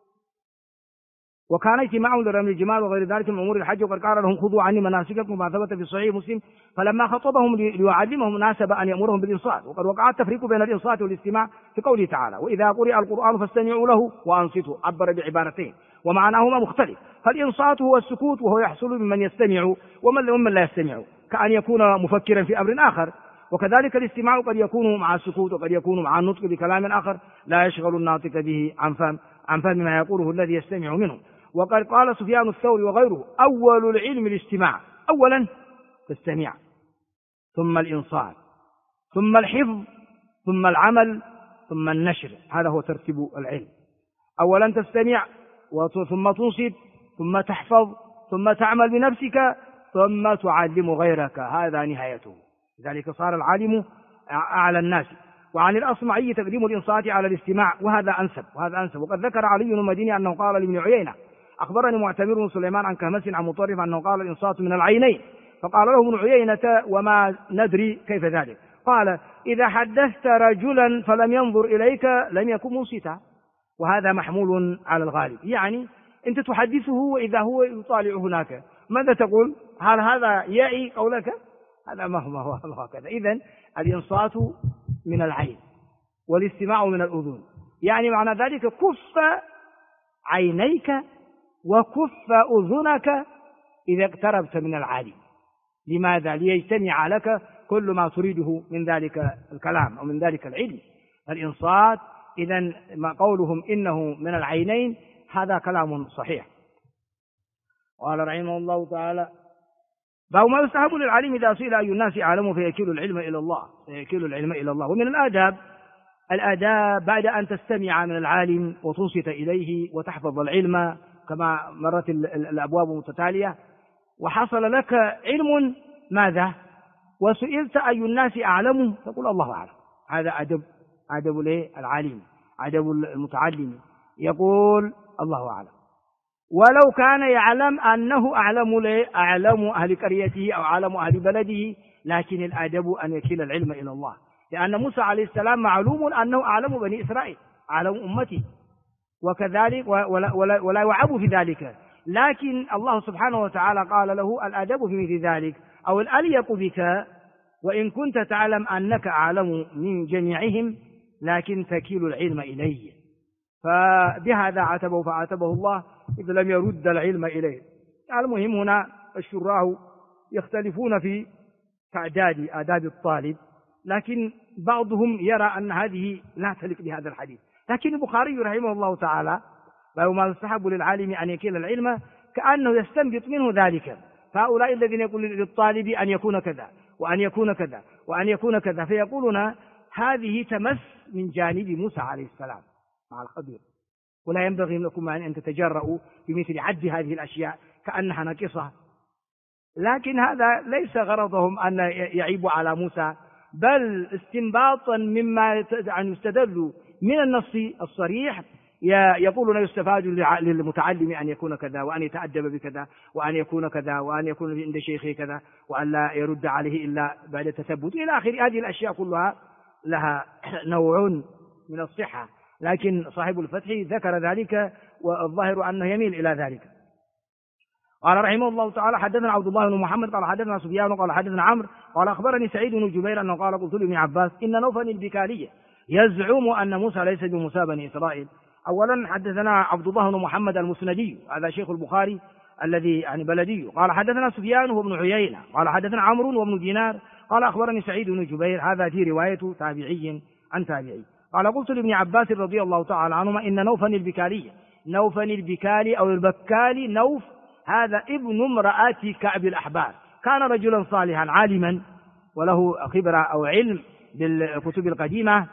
وكان اجتماع لرمي الجمال وغير ذلك من امور الحج، وقد قال لهم خذوا عني مناسككم ما ثبت في صحيح مسلم، فلما خطبهم ليعلمهم ناسب ان يامرهم بالانصات. وقد وقع التفريق بين الانصات والاستماع في قوله تعالى واذا قرئ القران فاستمعوا له وانصتوا، عبر بعبارتين ومعناهما مختلف. فالانصات هو السكوت، وهو يحصل ممن يستمع ومن لا يستمع، كأن يكون مفكرا في امر اخر. وكذلك الاستماع قد يكون مع السكوت، وقد يكون مع النطق بكلام اخر لا يشغل الناطق به عن فهم ما يقوله الذي يستمع منه. وقد قال سفيان الثوري وغيره أول العلم الاستماع، أولا تستمع، ثم الإنصات، ثم الحفظ، ثم العمل، ثم النشر. هذا هو ترتيب العلم. أولا تستمع، ثم تنصت، ثم تحفظ، ثم تعمل بنفسك، ثم تعلم غيرك. هذا نهايته. لذلك صار العالم أعلى الناس. وعن الأصمعي تقديم الإنصات على الاستماع، وهذا أنسب. وقد ذكر علي بن المديني أنه قال لابن عيينة أخبرني معتمر بن سليمان عن كهمس عن مطرف أنه قال الإنصات من العينين، فقال له ابن عيينة وما ندري كيف ذلك؟ قال إذا حدثت رجلا فلم ينظر إليك لم يكن منصتا، وهذا محمول على الغالب، يعني أنت تحدثه وإذا هو يطالع هناك ماذا تقول؟ هل هذا يعي قولك؟ هذا ما هو هكذا. إذن الإنصات من العين والاستماع من الأذن، يعني معنى ذلك كف عينيك وكف أذنك إذا اقتربت من العالم. لماذا؟ ليجتمع لك كل ما تريده من ذلك الكلام أو من ذلك العلم. الإنصات إذن ما قولهم إنه من العينين هذا كلام صحيح. قال رحمه الله تعالى باب ما يستحب للعالم إذا سئل أي الناس أعلم فيكل العلم إلى الله. ومن الآداب بعد أن تستمع من العالم وتنصت إليه وتحفظ العلم كما مرت الأبواب متتالية، وحصل لك علم ماذا؟ وسئلت أي الناس أعلم تقول الله أعلم. هذا أدب العالم، أدب المتعلم، يقول الله أعلم، ولو كان يعلم أنه أعلم أهل قريته أو أعلم أهل بلده، لكن الأدب أن يكل العلم إلى الله، لأن موسى عليه السلام معلوم أنه أعلم بني إسرائيل، أعلم أمتي، وكذلك ولا يعب في ذلك، لكن الله سبحانه وتعالى قال له الأدب في مثل ذلك، أو الأليق بك وإن كنت تعلم أنك أعلم من جميعهم لكن تكيل العلم إليه. فبهذا عاتبه فعاتبه الله إذ لم يرد العلم إليه. المهم هنا الشراه يختلفون في تعداد آداب الطالب، لكن بعضهم يرى أن هذه لا تليق بهذا الحديث، لكن البخاري رحمه الله تعالى لو ما يستحب للعالم أن يكيل العلم كأنه يستنبط منه ذلك. فهؤلاء الذين يقول للطالب أن يكون كذا وأن يكون كذا وأن يكون كذا، فيقولون هذه تمس من جانب موسى عليه السلام مع الخضر، ولا ينبغي لكم أن تتجرؤوا بمثل عد هذه الأشياء كأنها ناقصة. لكن هذا ليس غرضهم أن يعيبوا على موسى، بل استنباطا مما يستدل من النص الصريح يقولون يستفاد للمتعلم أن يكون كذا وأن يتأدب بكذا وأن يكون كذا وأن يكون عند شيخه كذا وأن لا يرد عليه إلا بعد التثبت إلى آخر. هذه الأشياء كلها لها نوع من الصحة، لكن صاحب الفتح ذكر ذلك والظاهر أنه يميل إلى ذلك. قال رحمه الله تعالى حدثنا عبد الله بن محمد قال حدثنا سفيان قال حدثنا عمرو قال أخبرني سعيد بن جبير أنه قال قلت لابن عباس إن نوفل البكالية يزعم أن موسى ليس بموسى بني إسرائيل. أولا حدثنا عبد الله بن محمد المسندي، هذا شيخ البخاري الذي يعني بلدي، قال حدثنا سفيان وابن عيينة قال حدثنا عمرو وابن دينار قال أخبرني سعيد بن جبير، هذا في رواية تابعي عن تابعي. قال قلت لابن عباس رضي الله تعالى عنهما إن نوفا البكالي أو البكالي نوف هذا ابن امرأة كعب الأحبار، كان رجلا صالحا عالما وله خبرة أو علم بالكتب القديمة،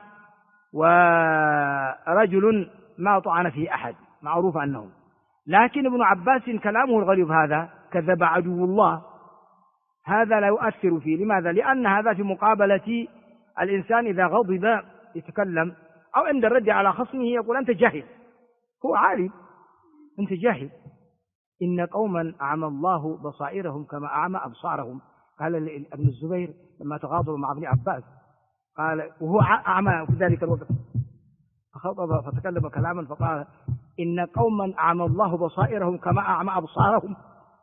ورجل ما طعن فيه أحد، معروف أنه. لكن ابن عباس كلامه الغليظ هذا كذب عدو الله، هذا لا يؤثر فيه. لماذا؟ لأن هذا في مقابلة الإنسان إذا غضب يتكلم، أو عند الرد على خصمه يقول أنت جاهل، هو عالم أنت جاهل. إن قوما أعمى الله بصائرهم كما أعمى أبصارهم، قال ابن الزبير لما تغاضب مع ابن عباس قال وهو أعمى في ذلك الوقت، فخطب فتكلم كلاما فقال إن قوما أعمى الله بصائرهم كما أعمى أبصارهم.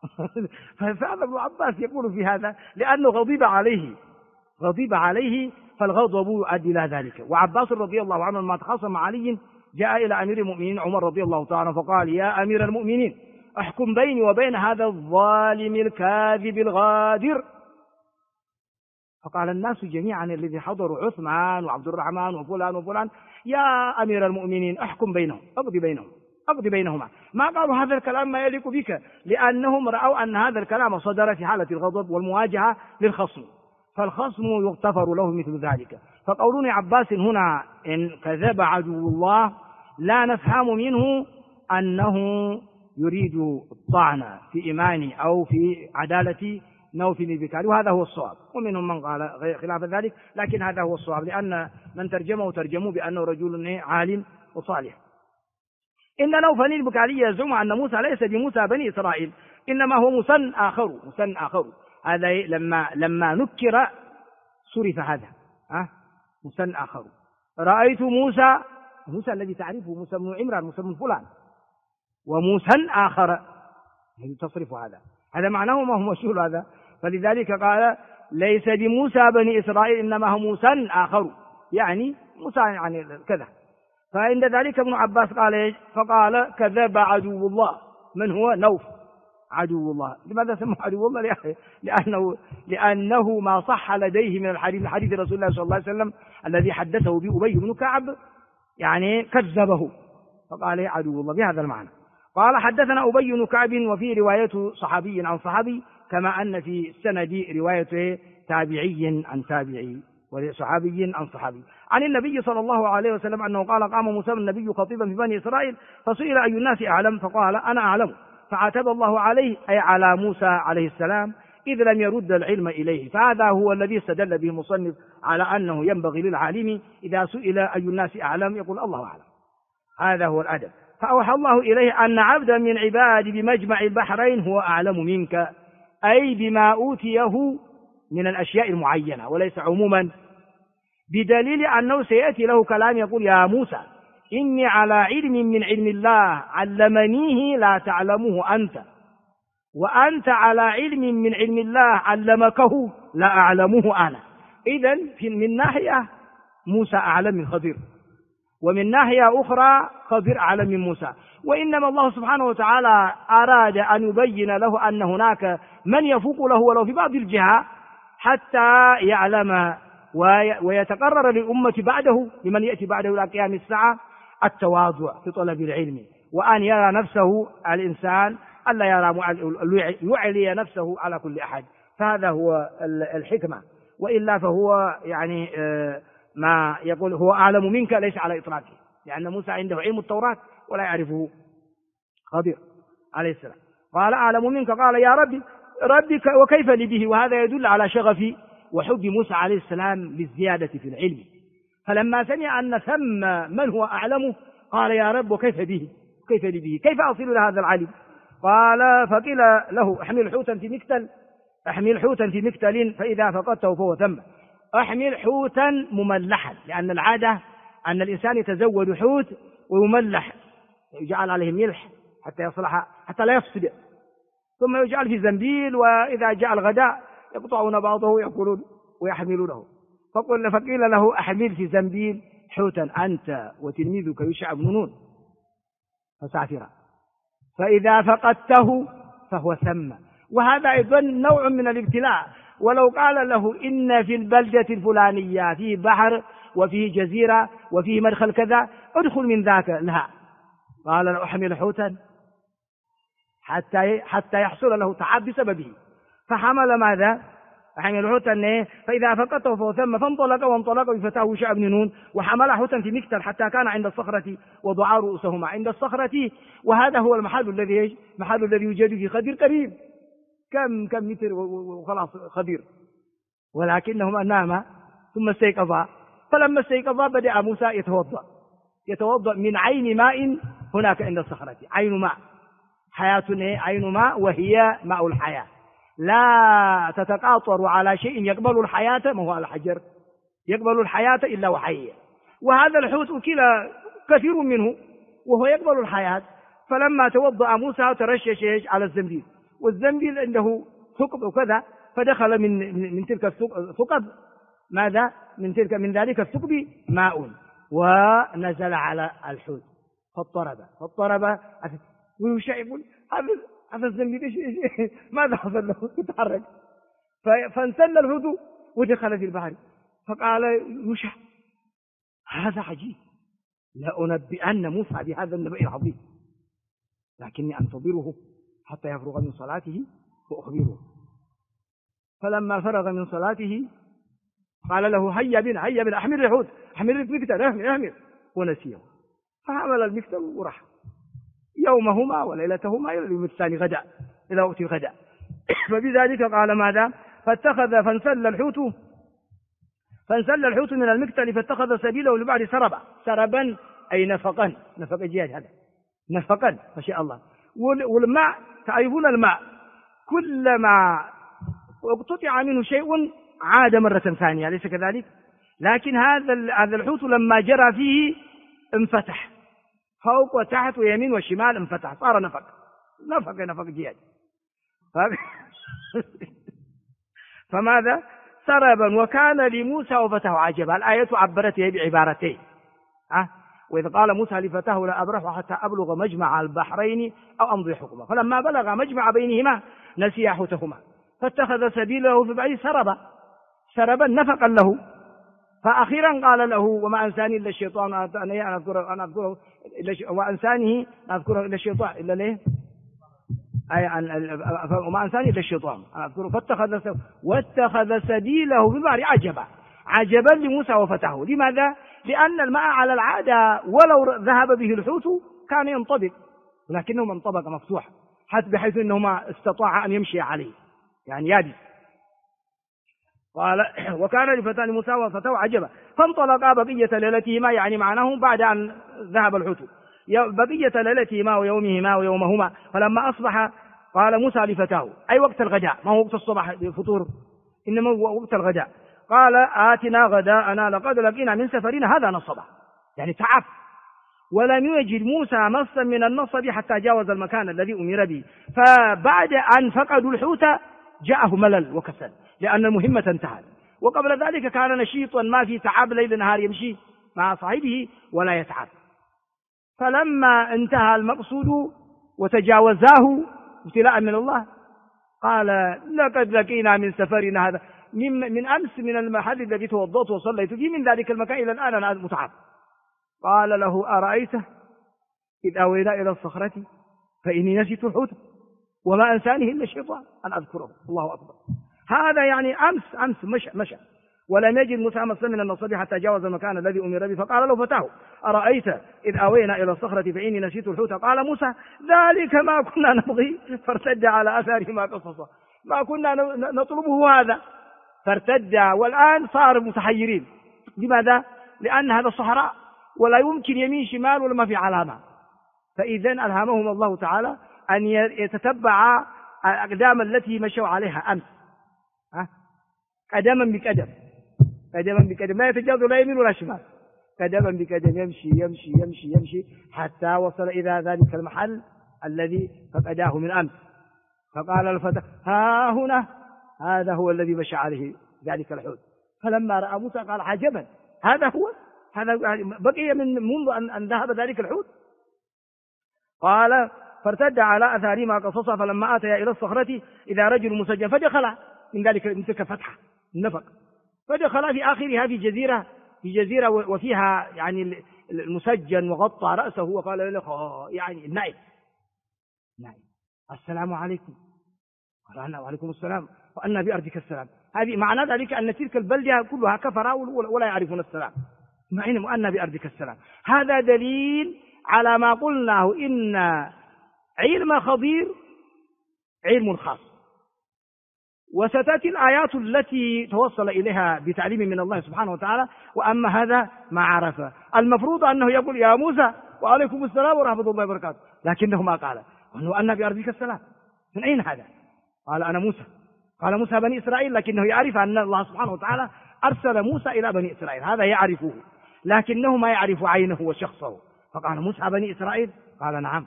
فهذا ابن عباس يقول في هذا لأنه غضب عليه فالغضب يؤدي إلى ذلك. وعباس رضي الله عنه لما تخاصم مع علي جاء إلى أمير المؤمنين عمر رضي الله تعالى عنه فقال يا أمير المؤمنين احكم بيني وبين هذا الظالم الكاذب الغادر. فقال الناس جميعا الذي حضروا عثمان وعبد الرحمن وفلان يا أمير المؤمنين احكم بينهم، اقضي بينهما. ما قالوا هذا الكلام ما يليق بك، لأنهم رأوا أن هذا الكلام صدر في حالة الغضب والمواجهة للخصم، فالخصم يغتفر له مثل ذلك. فقول عباس هنا إن كذب عدو الله لا نفهم منه أنه يريد الطعن في إيمانه أو في عدالة نوف البكالي، وهذا هو الصواب. ومنهم من قال غير خلاف ذلك، لكن هذا هو الصواب، لأن من ترجموا بأنه رجل عالم وصالح. إن نوف البكالي يزعم أن موسى ليس بموسى بني إسرائيل، إنما هو مسن آخر. هذا لما نكر صرف هذا مسن آخر. رأيت موسى الذي تعرفه، موسى بن عمران، موسى بن فلان، وموسى آخر، يعني تصرف هذا معناه ما هو مشهور هذا. فلذلك قال ليس بموسى بني إسرائيل إنما هو موسى آخر، يعني موسى يعني كذا. فعند ذلك ابن عباس قال ايش؟ فقال كذب عدو الله. من هو؟ نوف عدو الله. لماذا سمى عدو الله؟ لأنه ما صح لديه من حديث رسول الله صلى الله عليه وسلم الذي حدثه بأبي بن كعب، يعني كذبه، فقال عدو الله بهذا المعنى. قال حدثنا أبي بن كعب، وفي رواية صحابي عن صحابي، كما أن في السند رواية تابعي عن تابعي وصحابي عن صحابي عن النبي صلى الله عليه وسلم أنه قال قام موسى النبي خطيبا في بني إسرائيل فسئل أي الناس أعلم فقال أنا أعلم، فعاتب الله عليه أي على موسى عليه السلام إذ لم يرد العلم إليه. فهذا هو الذي استدل به المصنف على أنه ينبغي للعالم إذا سئل أي الناس أعلم يقول الله أعلم. هذا هو الأدب. فأوحى الله إليه أن عبدا من عبادي بمجمع البحرين هو أعلم منك، أي بما أوتيه من الأشياء المعينة وليس عموما، بدليل أنه سيأتي له كلام يقول يا موسى إني على علم من علم الله علمنيه لا تعلمه أنت، وأنت على علم من علم الله علمكه لا أعلمه أنا. إذن من ناحية موسى أعلم من خضر، ومن ناحية أخرى خضر أعلم من موسى. وإنما الله سبحانه وتعالى أراد أن يبين له أن هناك من يفوق له ولو في بعض الجهة، حتى يعلم ويتقرر للأمة بعده، لمن يأتي بعده إلى قيام الساعة، التواضع في طلب العلم، وأن يرى نفسه الإنسان ألا يعلي نفسه على كل أحد. فهذا هو الحكمة، وإلا فهو يعني ما يقول هو أعلم منك ليس على إطلاقه، لأن موسى عنده علم التوراة ولا يعرفه خضر عليه السلام. قال أعلم منك، قال يا ربي وكيف لي به؟ وهذا يدل على شغف وحب موسى عليه السلام للزيادة في العلم. فلما سمع أن ثم من هو أعلمه قال يا رب وكيف به؟ كيف لي به؟ كيف أصل إلى هذا العلم؟ قال فقيل له احمل حوتا في مكتل فإذا فقدته فهو ثم. احمل حوتا مملحا، لأن العادة أن الإنسان يتزود حوت ويملح، يجعل عليه ملح حتى يصلح حتى لا يفسد، ثم يجعل في زنبيل، وإذا جاء الغداء يقطعون بعضه يأكلون ويحملونه. فقيل له أحمل في زنبيل حوتا أنت وتلميذك يشع بن نون فسافرا، فإذا فقدته فهو ثم. وهذا أيضا نوع من الابتلاء. ولو قال له إن في البلدة الفلانية في بحر وفيه جزيرة وفيه مدخل كذا، ادخل من ذاك. لا، قال لا أحمل حوتا حتى يحصل له تعب بسببه. فحمل ماذا؟ حمل حوتا فإذا فقدته فهو ثم، وانطلق بفتاه يوشع بن نون وحمل حوتا في مكتل حتى كان عند الصخرة وضعا رؤوسهما عند الصخرة. وهذا هو المحل الذي يوجد في خدير قريب، كم متر وخلاص خدير، ولكنهما ناما ثم استيقظا. فلما استيقظا بدأ موسى يتوضأ من عين ماء هناك عند الصخرة. عين ماء، حياة عين ماء، وهي ماء الحياة، لا تتقاطر على شيء يقبل الحياة، ما هو الحجر يقبل الحياة إلا وحية. وهذا الحوت أكل كثير منه وهو يقبل الحياة. فلما توضأ موسى ترشش على الزنبيل، والزنبيل عنده ثقب وكذا، فدخل من تلك الثقب ماذا؟ من ذلك الثقب ماء، ونزل على الحوت فاضطرب. ويوشع يقول هذا الزنبيل ماذا حصل له؟ يتحرك. فانسل الحوت ودخل في البحر. فقال يوشع هذا عجيب، لأنبئن موسى بهذا النبأ العظيم، لكني أنتظره حتى يفرغ من صلاته وأخبره. فلما فرغ من صلاته قال له هيا بنا أحمل الحوت، أحمل المكتل، أحمل. ونسيه، فحمل المكتل وراح يومهما وليلتهما إلى اليوم الثاني غدا، إلى وقت الغداء. فبذلك قال ماذا؟ فانسل الحوت من المكتل فاتخذ سبيله لبعد سربا أي نفقا جياد، هذا نفقا ما شاء الله. والماء تعرفون الماء كلما اقتطع منه شيء عاد مرة ثانية، أليس كذلك؟ لكن هذا الحوت لما جرى فيه انفتح فوق وتحت ويمين وشمال، انفتح صار نفق جياد. فماذا؟ سربا. وكان لموسى وفتاه عجبا. الآية عبرته بعبارتين، وإذ قال موسى لفتاه لا أبرح حتى أبلغ مجمع البحرين أو أمضي حكما، فلما بلغ مجمع بينهما نسي حوتهما فاتخذ سبيله في بعيد سربا نفقا له. فأخيرا قال له وما أنساني إلا الشيطان أن أذكره وأنسانه أذكره إلا الشيطان إلا ليه وما أنساني إلا الشيطان أن أذكره واتخذ سبيله في البحر عجبا لموسى وفتاه. لماذا؟ لأن الماء على العادة ولو ذهب به الحوت كان ينطبق، ولكنه انطبق مفتوح بحيث أنهما استطاع أن يمشي عليه، يعني يابس. قال وكان لفتان موسى وفتاه عجبا فانطلقا بقية ليلتهما، يعني معناه بعد أن ذهب الحوت بقية ليلتهما ويومهما. فلما أصبح قال موسى لفتاه، أي وقت الغداء، ما هو وقت الصباح فطور، إنما هو وقت الغداء. قال آتنا غداءنا لقد لقينا من سفرنا هذا نصبا، يعني تعب. ولم يجد موسى مصا من النصب حتى جاوز المكان الذي أمر به. فبعد أن فقدوا الحوت جاءه ملل وكسل لأن المهمة انتهت. وقبل ذلك كان نشيطا ما في تعب، ليل نهار يمشي مع صاحبه ولا يتعب. فلما انتهى المقصود وتجاوزاه ابتلاء من الله قال لقد لقينا من سفرنا هذا من أمس من المحل الذي توضأت وصليت فيه من ذلك المكان إلى الآن أنا متعب. قال له أرأيته إذ أوينا إلى الصخرة فإني نسيت الحوت وما أنسانه إلا الشيطان أن أذكره. الله أكبر. هذا يعني أمس مشى ولم يجد موسى مصا من النصب حتى جاوز المكان الذي أمر به. فقال له فتاه أرأيت إذ أوينا إلى الصخرة فإني نسيت الحوت. قال موسى ذلك ما كنا نبغي فارتد على أثارهما قصصا، ما كنا نطلبه هذا. فارتد، والآن صار متحيرين. لماذا؟ لأن هذا صحراء ولا يمكن يمين شمال ولا ما في علامة. فإذن ألهمهم الله تعالى أن يتتبع الأقدام التي مشوا عليها أمس، قدما بقدم لا يتجاوز لا يمين ولا شمال، قدما بقدم يمشي حتى وصل إلى ذلك المحل الذي فقداه من أمس. فقال الفتى ها هنا، هذا هو الذي مشى عليه ذلك الحوت. فلما رأى موسى قال عجبا، هذا بقي منذ أن ذهب ذلك الحوت. قال فارتد على أثارهما قصصا فلما آتيا إلى الصخرة إذا رجل مسجل فدخل من تلك فتحة النفق، فدخل في آخرها في جزيرة في جزيرة وفيها يعني المسجن وغطى رأسه وقال له يعني نائم السلام عليكم، قال وعليكم السلام وأن بأرضك السلام. هذه معنى ذلك أن تلك البلدة كلها كفر ولا يعرفون السلام، وأن بأرضك السلام. هذا دليل على ما قلناه إن علم خضير علم خاص، وستأتي الآيات التي توصل إليها بتعليم من الله سبحانه وتعالى. وأما هذا ما عرف، المفروض أنه يقول يا موسى وعليكم السلام ورحمة الله وبركاته، لكنه ما قال وأن بأرضك السلام. من أين هذا؟ قال أنا موسى. قال موسى بني إسرائيل، لكنه يعرف أن الله سبحانه وتعالى أرسل موسى إلى بني إسرائيل، هذا يعرفه، لكنه ما يعرف عينه وشخصه. فقال موسى بني إسرائيل؟ قال نعم.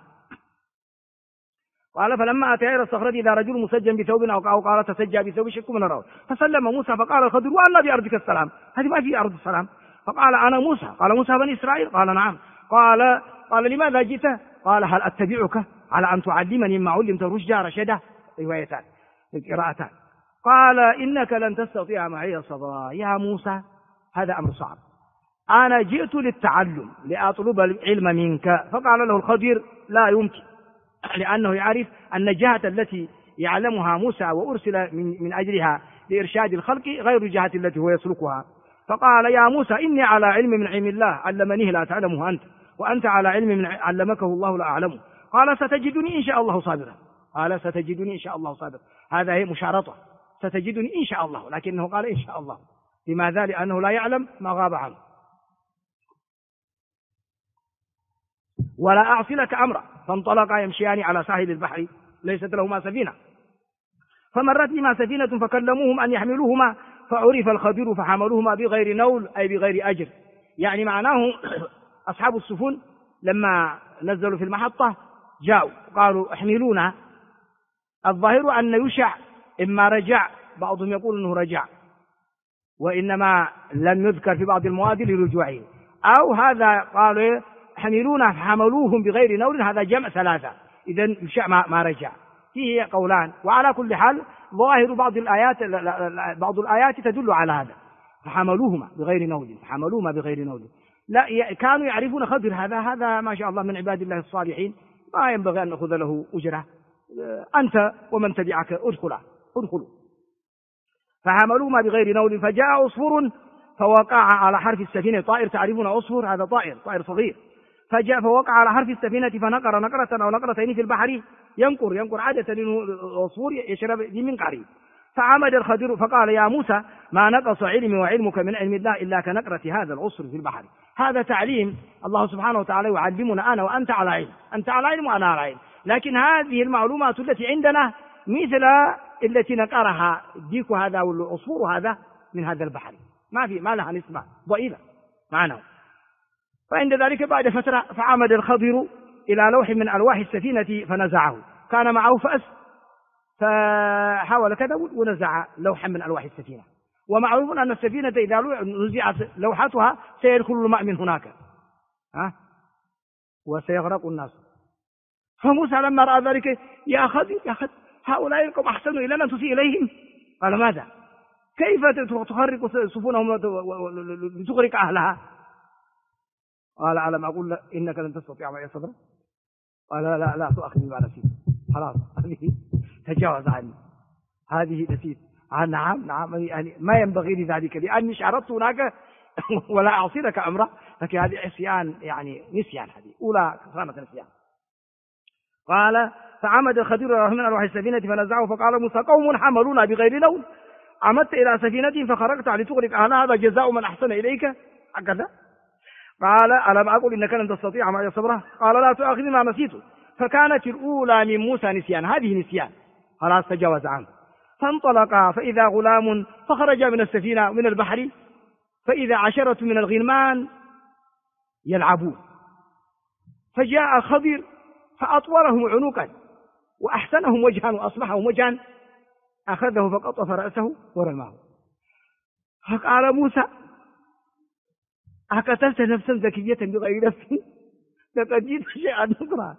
قال فلما أتى إلى الصخرة إذا رجل مسجن بثوب أو قال تسجى بثوب شك من الروض، فسلم موسى فقال الخضر وأن بأرضك السلام، هذه ما في أرض السلام. فقال أنا موسى. قال موسى بني إسرائيل؟ قال نعم. قال لماذا جئت؟ قال هل أتبعك على أن تعلمني مما علمت رشدا؟ روايتان القراءتان. قال إنك لن تستطيع معي صبرا. يا موسى هذا أمر صعب، أنا جئت للتعلم لأطلب العلم منك. فقال له الخضر لا يمكن، لأنه يعرف أن الجهة التي يعلمها موسى وأرسل من أجلها لإرشاد الخلق غير الجهة التي هو يسلكها. فقال يا موسى إني على علم من علم الله علمنيه لا تعلمه أنت، وأنت على علم من علمكه الله لا أعلمه. قال ستجدني إن شاء الله صابرا. قال ستجدني إن شاء الله صابرا، هذا هي مشارطة، ستجدني إن شاء الله، لكنه قال إن شاء الله. لماذا؟ لأنه لا يعلم ما غاب عنه. ولا أعصي لك أمرا. فانطلقا يمشيان على ساحل البحر ليست لهما سفينة، فمرت بما سفينة فكلموهم أن يحملوهما، فعرف الخضر فحملوهما بغير نول أي بغير أجر. يعني معناه أصحاب السفن لما نزلوا في المحطة جاءوا قالوا احملونا. الظاهر أن يشع إما رجع، بعضهم يقول أنه رجع وإنما لم يذكر في بعض المواد لرجوعه، أو هذا قالوا حملونا فحملوهم بغير نول، هذا جمع ثلاثة، إذن يشع ما رجع. فيه قولان، وعلى كل حال ظاهر بعض الآيات تدل على هذا، فحملوهما بغير نول، فحملوهما بغير نول. لا كانوا يعرفون خضر، هذا ما شاء الله من عباد الله الصالحين، ما ينبغي أن نأخذ له أجرة، أنت ومن تبعك ادخلوا. فحملوهما بغير نول فجاء عصفور فوقع على حرف السفينة. طائر تعرفون عصفور، هذا طائر صغير. فجاء فوقع على حرف السفينة فنقر نقرة أو نقرتين في البحر. ينقر عادة العصفور يشرب من قريب. فعمد الخضر فقال يا موسى ما نقص علمي وعلمك من علم الله إلا كنقرة هذا العصفور في البحر. هذا تعليم الله سبحانه وتعالى يعلمنا أنا وأنت على علم، أنت على علم وأنا على علم، لكن هذه المعلومات التي عندنا مثل التي نقرها الديك هذا والعصفور هذا من هذا البحر، ما لها نسبة ضئيلة معنا. فعند ذلك بعد فترة فعمد الخضر إلى لوح من ألواح السفينة فنزعه، كان معه فأس فحاول كذا ونزع لوحا من ألواح السفينة. ومعروف أن السفينة إذا نزعت لوحتها سيدخل الماء من هناك وسيغرق الناس. فموسى لما رأى ذلك يا خضر هؤلاء القوم أحسنوا إلى أن تسيء إليهم. قال ماذا؟ كيف تخرق سفنهم لتغرق أهلها؟ قال ألم أقول لك إنك لن تستطيع معي صبرا؟ قال لا تؤاخذني بما نسيت، خلاص هذه تجاوز عني، هذه نسيت. نعم يعني ما ينبغي لي ذلك لأني شعرت هناك ولا أعصي لك أمره، لكن هذه عصيان يعني نسيان، هذه أولى كرامة نسيان. قال فعمد الخضر من ألواح السفينة فنزعه فقال موسى قوم حملونا بغير لون عمدت إلى سفينة فخرجت لتغرق أهلها، هذا جزاء من أحسن إليك هكذا. قال ألم أقل إنك لن تستطيع معي صبرا؟ قال لا تؤاخذني ما نسيت. فكانت الأولى من موسى نسيان، هذه نسيان خلاص تجاوز عنه. فانطلقا فإذا غلام فخرج من السفينة من البحر فإذا عشرة من الغلمان يلعبون، فجاء الخضر فأطورهم عنقا وأحسنهم وجها وأصلحهم وجها، أخذه فقطف رأسه ورماه. فقال موسى أقتلت نفسا زكية بغير نفس لقد جئت شيئا نكرا.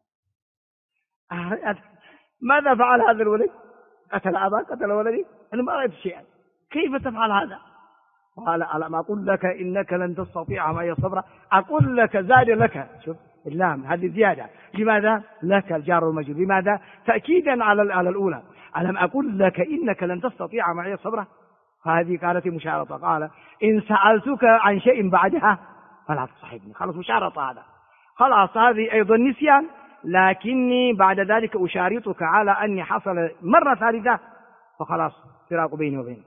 ماذا فعل هذا الولد؟ قتل أباك؟ قتل ولدي؟ أنا ما رأيت شيئا، كيف تفعل هذا؟ قال ألم أقل لك إنك لن تستطيع معي صبرا. أقول لك زاد لك، شوف اللام هذه زيادة. لماذا؟ لك الجار والمجرور، لماذا؟ تأكيدا على الأولى. ألم أقل لك إنك لن تستطيع معي صبرا، هذه كانت مشارطة. قال إن سألتك عن شيء بعدها فلا تصحبني. خلاص مشارطة، هذا خلاص هذه أيضا نسيان، لكني بعد ذلك أشارطك على أني حصل مرة ثالثة فخلاص فراق بيني وبينك.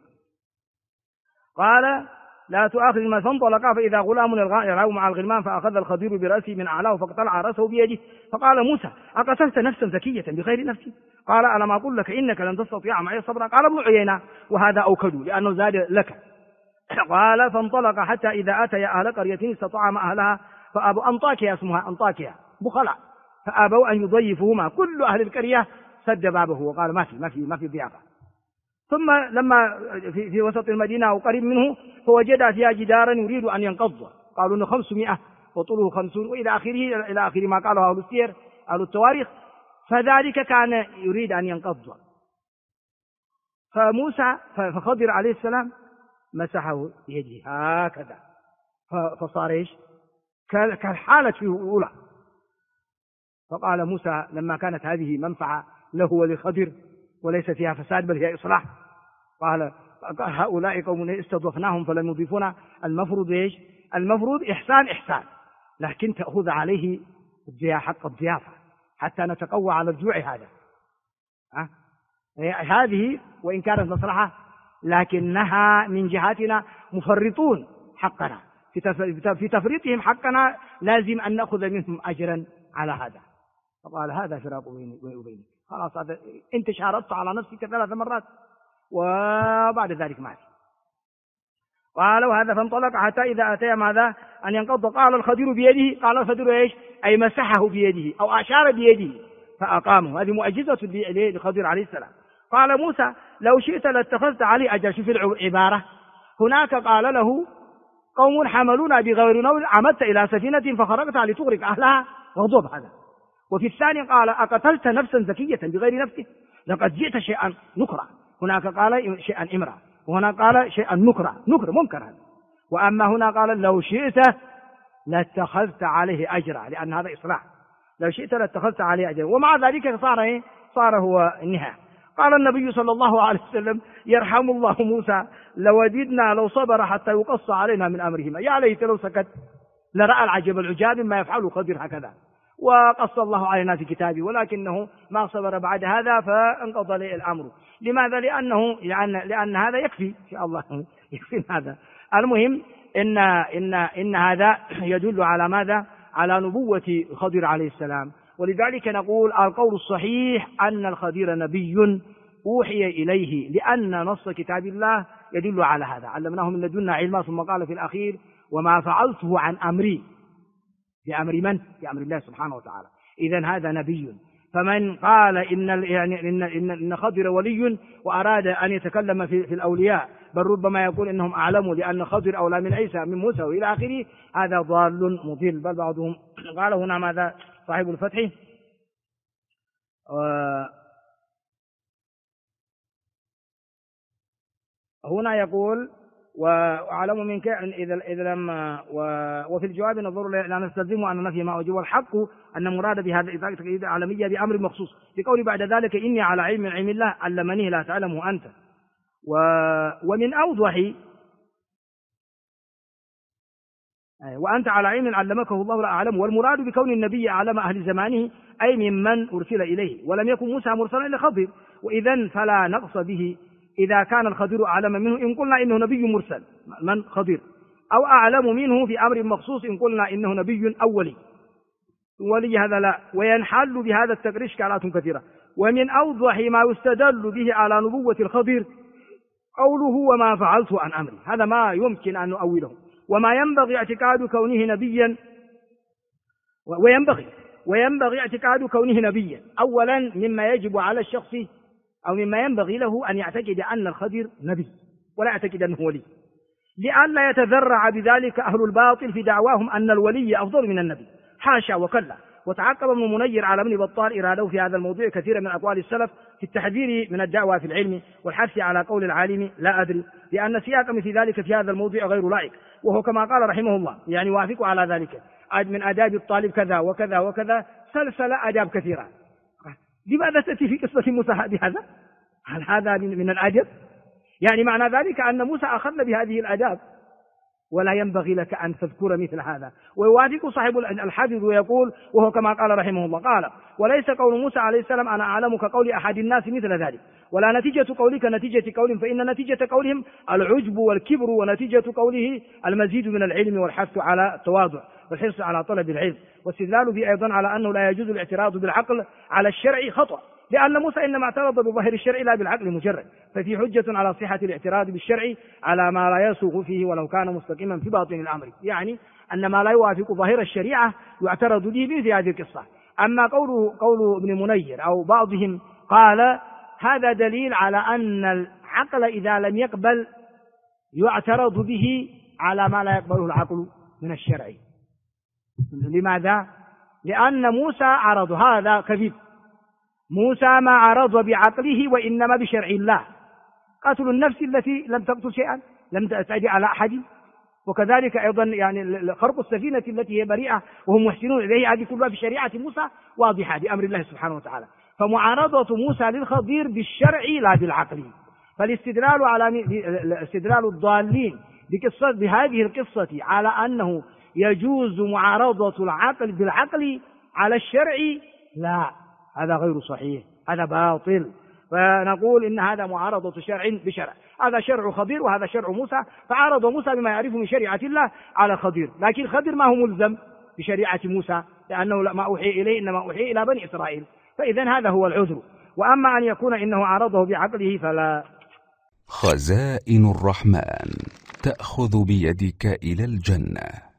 قال لا تؤاخذ. فانطلقا فإذا غلام يلعب مع الغلمان فأخذ الخضير برأسه من أعلاه فاقتلع رأسه بيده فقال موسى أقتلت نفسا زكية بغير نفس؟ قال ألم أقل لك إنك لن تستطيع معي صبرا؟ قال ابن عيينة وهذا أوكد لأنه زاد لك. قال فانطلق حتى إذا أتى أهل قرية استطعم أهلها فأبوا، أنطاكيا اسمها أنطاكيا بخلاء، فأبوا أن يضيفوهما. كل أهل القرية سد بابه وقال ما في ضيافة. ثم لما في وسط المدينة أو قريب منه فوجد فيها جدارا يريد أن ينقض، قالوا أنه 500 وطوله 50 وإلى آخره، إلى آخر ما قاله أهل السير أهل التواريخ. فذلك كان يريد أن ينقض. فخضر عليه السلام مسحه بيده هكذا، فصار ايش؟ كالحالة في الأولى. فقال موسى لما كانت هذه منفعة له ولخضر وليس فيها فساد بل هي إصلاح، قال هؤلاء قوم استضفناهم فلم يضيفونا. المفروض ايش؟ المفروض إحسان، لكن تأخذ عليه حق الضيافة حتى نتقوى على الجوع. هذا هذه وإن كانت مصلحة لكنها من جهاتنا مفرطون حقنا، في تفريطهم حقنا لازم أن نأخذ منهم أجرا على هذا. فقال هذا فراق بيني وبينك، خلاص هذا أنت شارطت على نفسك 3 مرات وبعد ذلك مات. قال وهذا فانطلق حتى إذا أتى ماذا أن ينقض. قال الخضير بيده، قال الخضير إيش؟ أي مسحه بيده أو أشار بيده فأقامه. هذه معجزة للخضير عليه السلام. قال موسى لو شئت لاتخذت علي أجر. شوف العبارة هناك، قال له قوم حملونا بغير نول عمدت إلى سفينة فخرجتها لتغرق أهلها، غضب هذا. وفي الثاني قال أقتلت نفسا زكية بغير نفسه لقد جئت شيئا نكرا. هناك قال شيئا إمرا، وهنا قال شيئا نكر منكر هذا. وأما هنا قال لو شئت لاتخذت عليه أجرا، لأن هذا إصلاح. لو شئت لاتخذت عليه أجرا، ومع ذلك صار هو النهاية. قال النبي صلى الله عليه وسلم يرحم الله موسى لوددنا لو صبر حتى يقص علينا من أمرهما، يا ليت لو سكت لرأى العجب العجاب ما يفعله خضر هكذا، وقص الله علينا في كتابه، ولكنه ما صبر بعد هذا فانقضى له الأمر. لماذا؟ لأن هذا يكفي إن شاء الله يكفي هذا. المهم إن هذا يدل على ماذا؟ على نبوة خضر عليه السلام. ولذلك نقول القول الصحيح أن الخضر نبي أوحي إليه، لأن نص كتاب الله يدل على هذا. علمناه من لدنا علما، ثم قال في الأخير وما فعلته عن أمري. بأمر من؟ بأمر الله سبحانه وتعالى. إذن هذا نبي. فمن قال إن خضر ولي وأراد أن يتكلم في الأولياء، بل ربما يقول إنهم أعلموا لأن خضر أولى من عيسى من موسى وإلى آخره، هذا ضال مضل. بل بعضهم قال هنا ماذا صاحب الفتح هنا يقول وأعلم منك إذا لم وفي الجواب نظر لا نستلزم أن نفي ما وجب. الحق أن مراد بهذا إطلاق تقييد العالمية بأمر مخصوص، بقول بعد ذلك إني على علم الله علمنيه لا تعلمه أنت. ومن أوضح وأنت على علم علمكه الله لا أعلم. والمراد بكون النبي أعلم أهل زمانه أي ممن أرسل إليه، ولم يكن موسى مرسلا إلى خضر، وإذن فلا نقص به إذا كان الخضر أعلم منه إن قلنا إنه نبي مرسل من خضر، أو أعلم منه في أمر مخصوص إن قلنا إنه نبي أولي. ولي هذا لا. وينحل بهذا التقرير إشكالات كثيرة. ومن أوضح ما يستدل به على نبوة الخضر قوله وما فعلت عن أمري، هذا ما يمكن أن نؤوله. وما ينبغي اعتقاد كونه نبيا، وينبغي اعتقاد كونه نبيا أولا مما يجب على الشخص أو مما ينبغي له أن يعتقد أن الخضر نبي ولا يعتقد أنه ولي، لئلا يتذرع بذلك أهل الباطل في دعواهم أن الولي أفضل من النبي. حاشا وكلا. وتعقب ابن منير على ابن بطال إراده في هذا الموضوع كثيرا من أقوال السلف في التحذير من الدعوة في العلم والحث على قول العالم لا أدري، لأن سياق مثل ذلك في هذا الموضوع غير لائق، وهو كما قال رحمه الله يعني وافق على ذلك من آداب الطالب كذا وكذا وكذا، سلسل آداب كثيرة. لماذا تأتي في قصة موسى بهذا؟ هل هذا من الأدب؟ يعني معنى ذلك أن موسى أخذ بهذه الآداب، ولا ينبغي لك أن تذكر مثل هذا. ويوافق صاحب الحافظ ويقول وهو كما قال رحمه الله قال وليس قول موسى عليه السلام أنا أعلم كقول أحد الناس مثل ذلك، ولا نتيجة قولك نتيجة قولهم، فإن نتيجة قولهم العجب والكبر، ونتيجة قوله المزيد من العلم والحث على التواضع والحرص على طلب العلم. واستدلال به أيضا على أنه لا يجوز الاعتراض بالعقل على الشرع خطأ، لأن موسى إنما اعترض بظاهر الشرع لا بالعقل مجرد، ففي حجة على صحة الاعتراض بالشرع على ما لا يسوغ فيه ولو كان مستقيما في باطن الأمر، يعني أن ما لا يوافق ظاهر الشريعة يعترض به مثل هذه القصة. أما قول ابن منير أو بعضهم قال هذا دليل على أن العقل إذا لم يقبل يعترض به على ما لا يقبله العقل من الشرع. لماذا؟ لأن موسى عرض هذا كذب، موسى ما عرض بعقله وإنما بشرع الله، قتل النفس التي لم تقتل شيئا لم تعدي على أحد، وكذلك أيضا يعني خرق السفينة التي هي بريئة وهم محسنون إليه، هذه كلها في شريعة موسى واضحة بأمر الله سبحانه وتعالى. فمعارضة موسى للخضير بالشرع لا بالعقل. فالاستدلال على استدلال الضالين بهذه القصة على أنه يجوز معارضة العقل بالعقل على الشرع لا، هذا غير صحيح، هذا باطل. فنقول إن هذا معارضة شرع بشرع، هذا شرع خضير وهذا شرع موسى، فعارض موسى بما يعرفه من شريعة الله على خضير، لكن خضير ما هو ملزم بشريعة موسى لأنه ما أوحي إليه إنما أوحي إلى بني إسرائيل، فإذن هذا هو العذر. وأما أن يكون إنه عارضه بعقله فلا. خزائن الرحمن تأخذ بيدك إلى الجنة.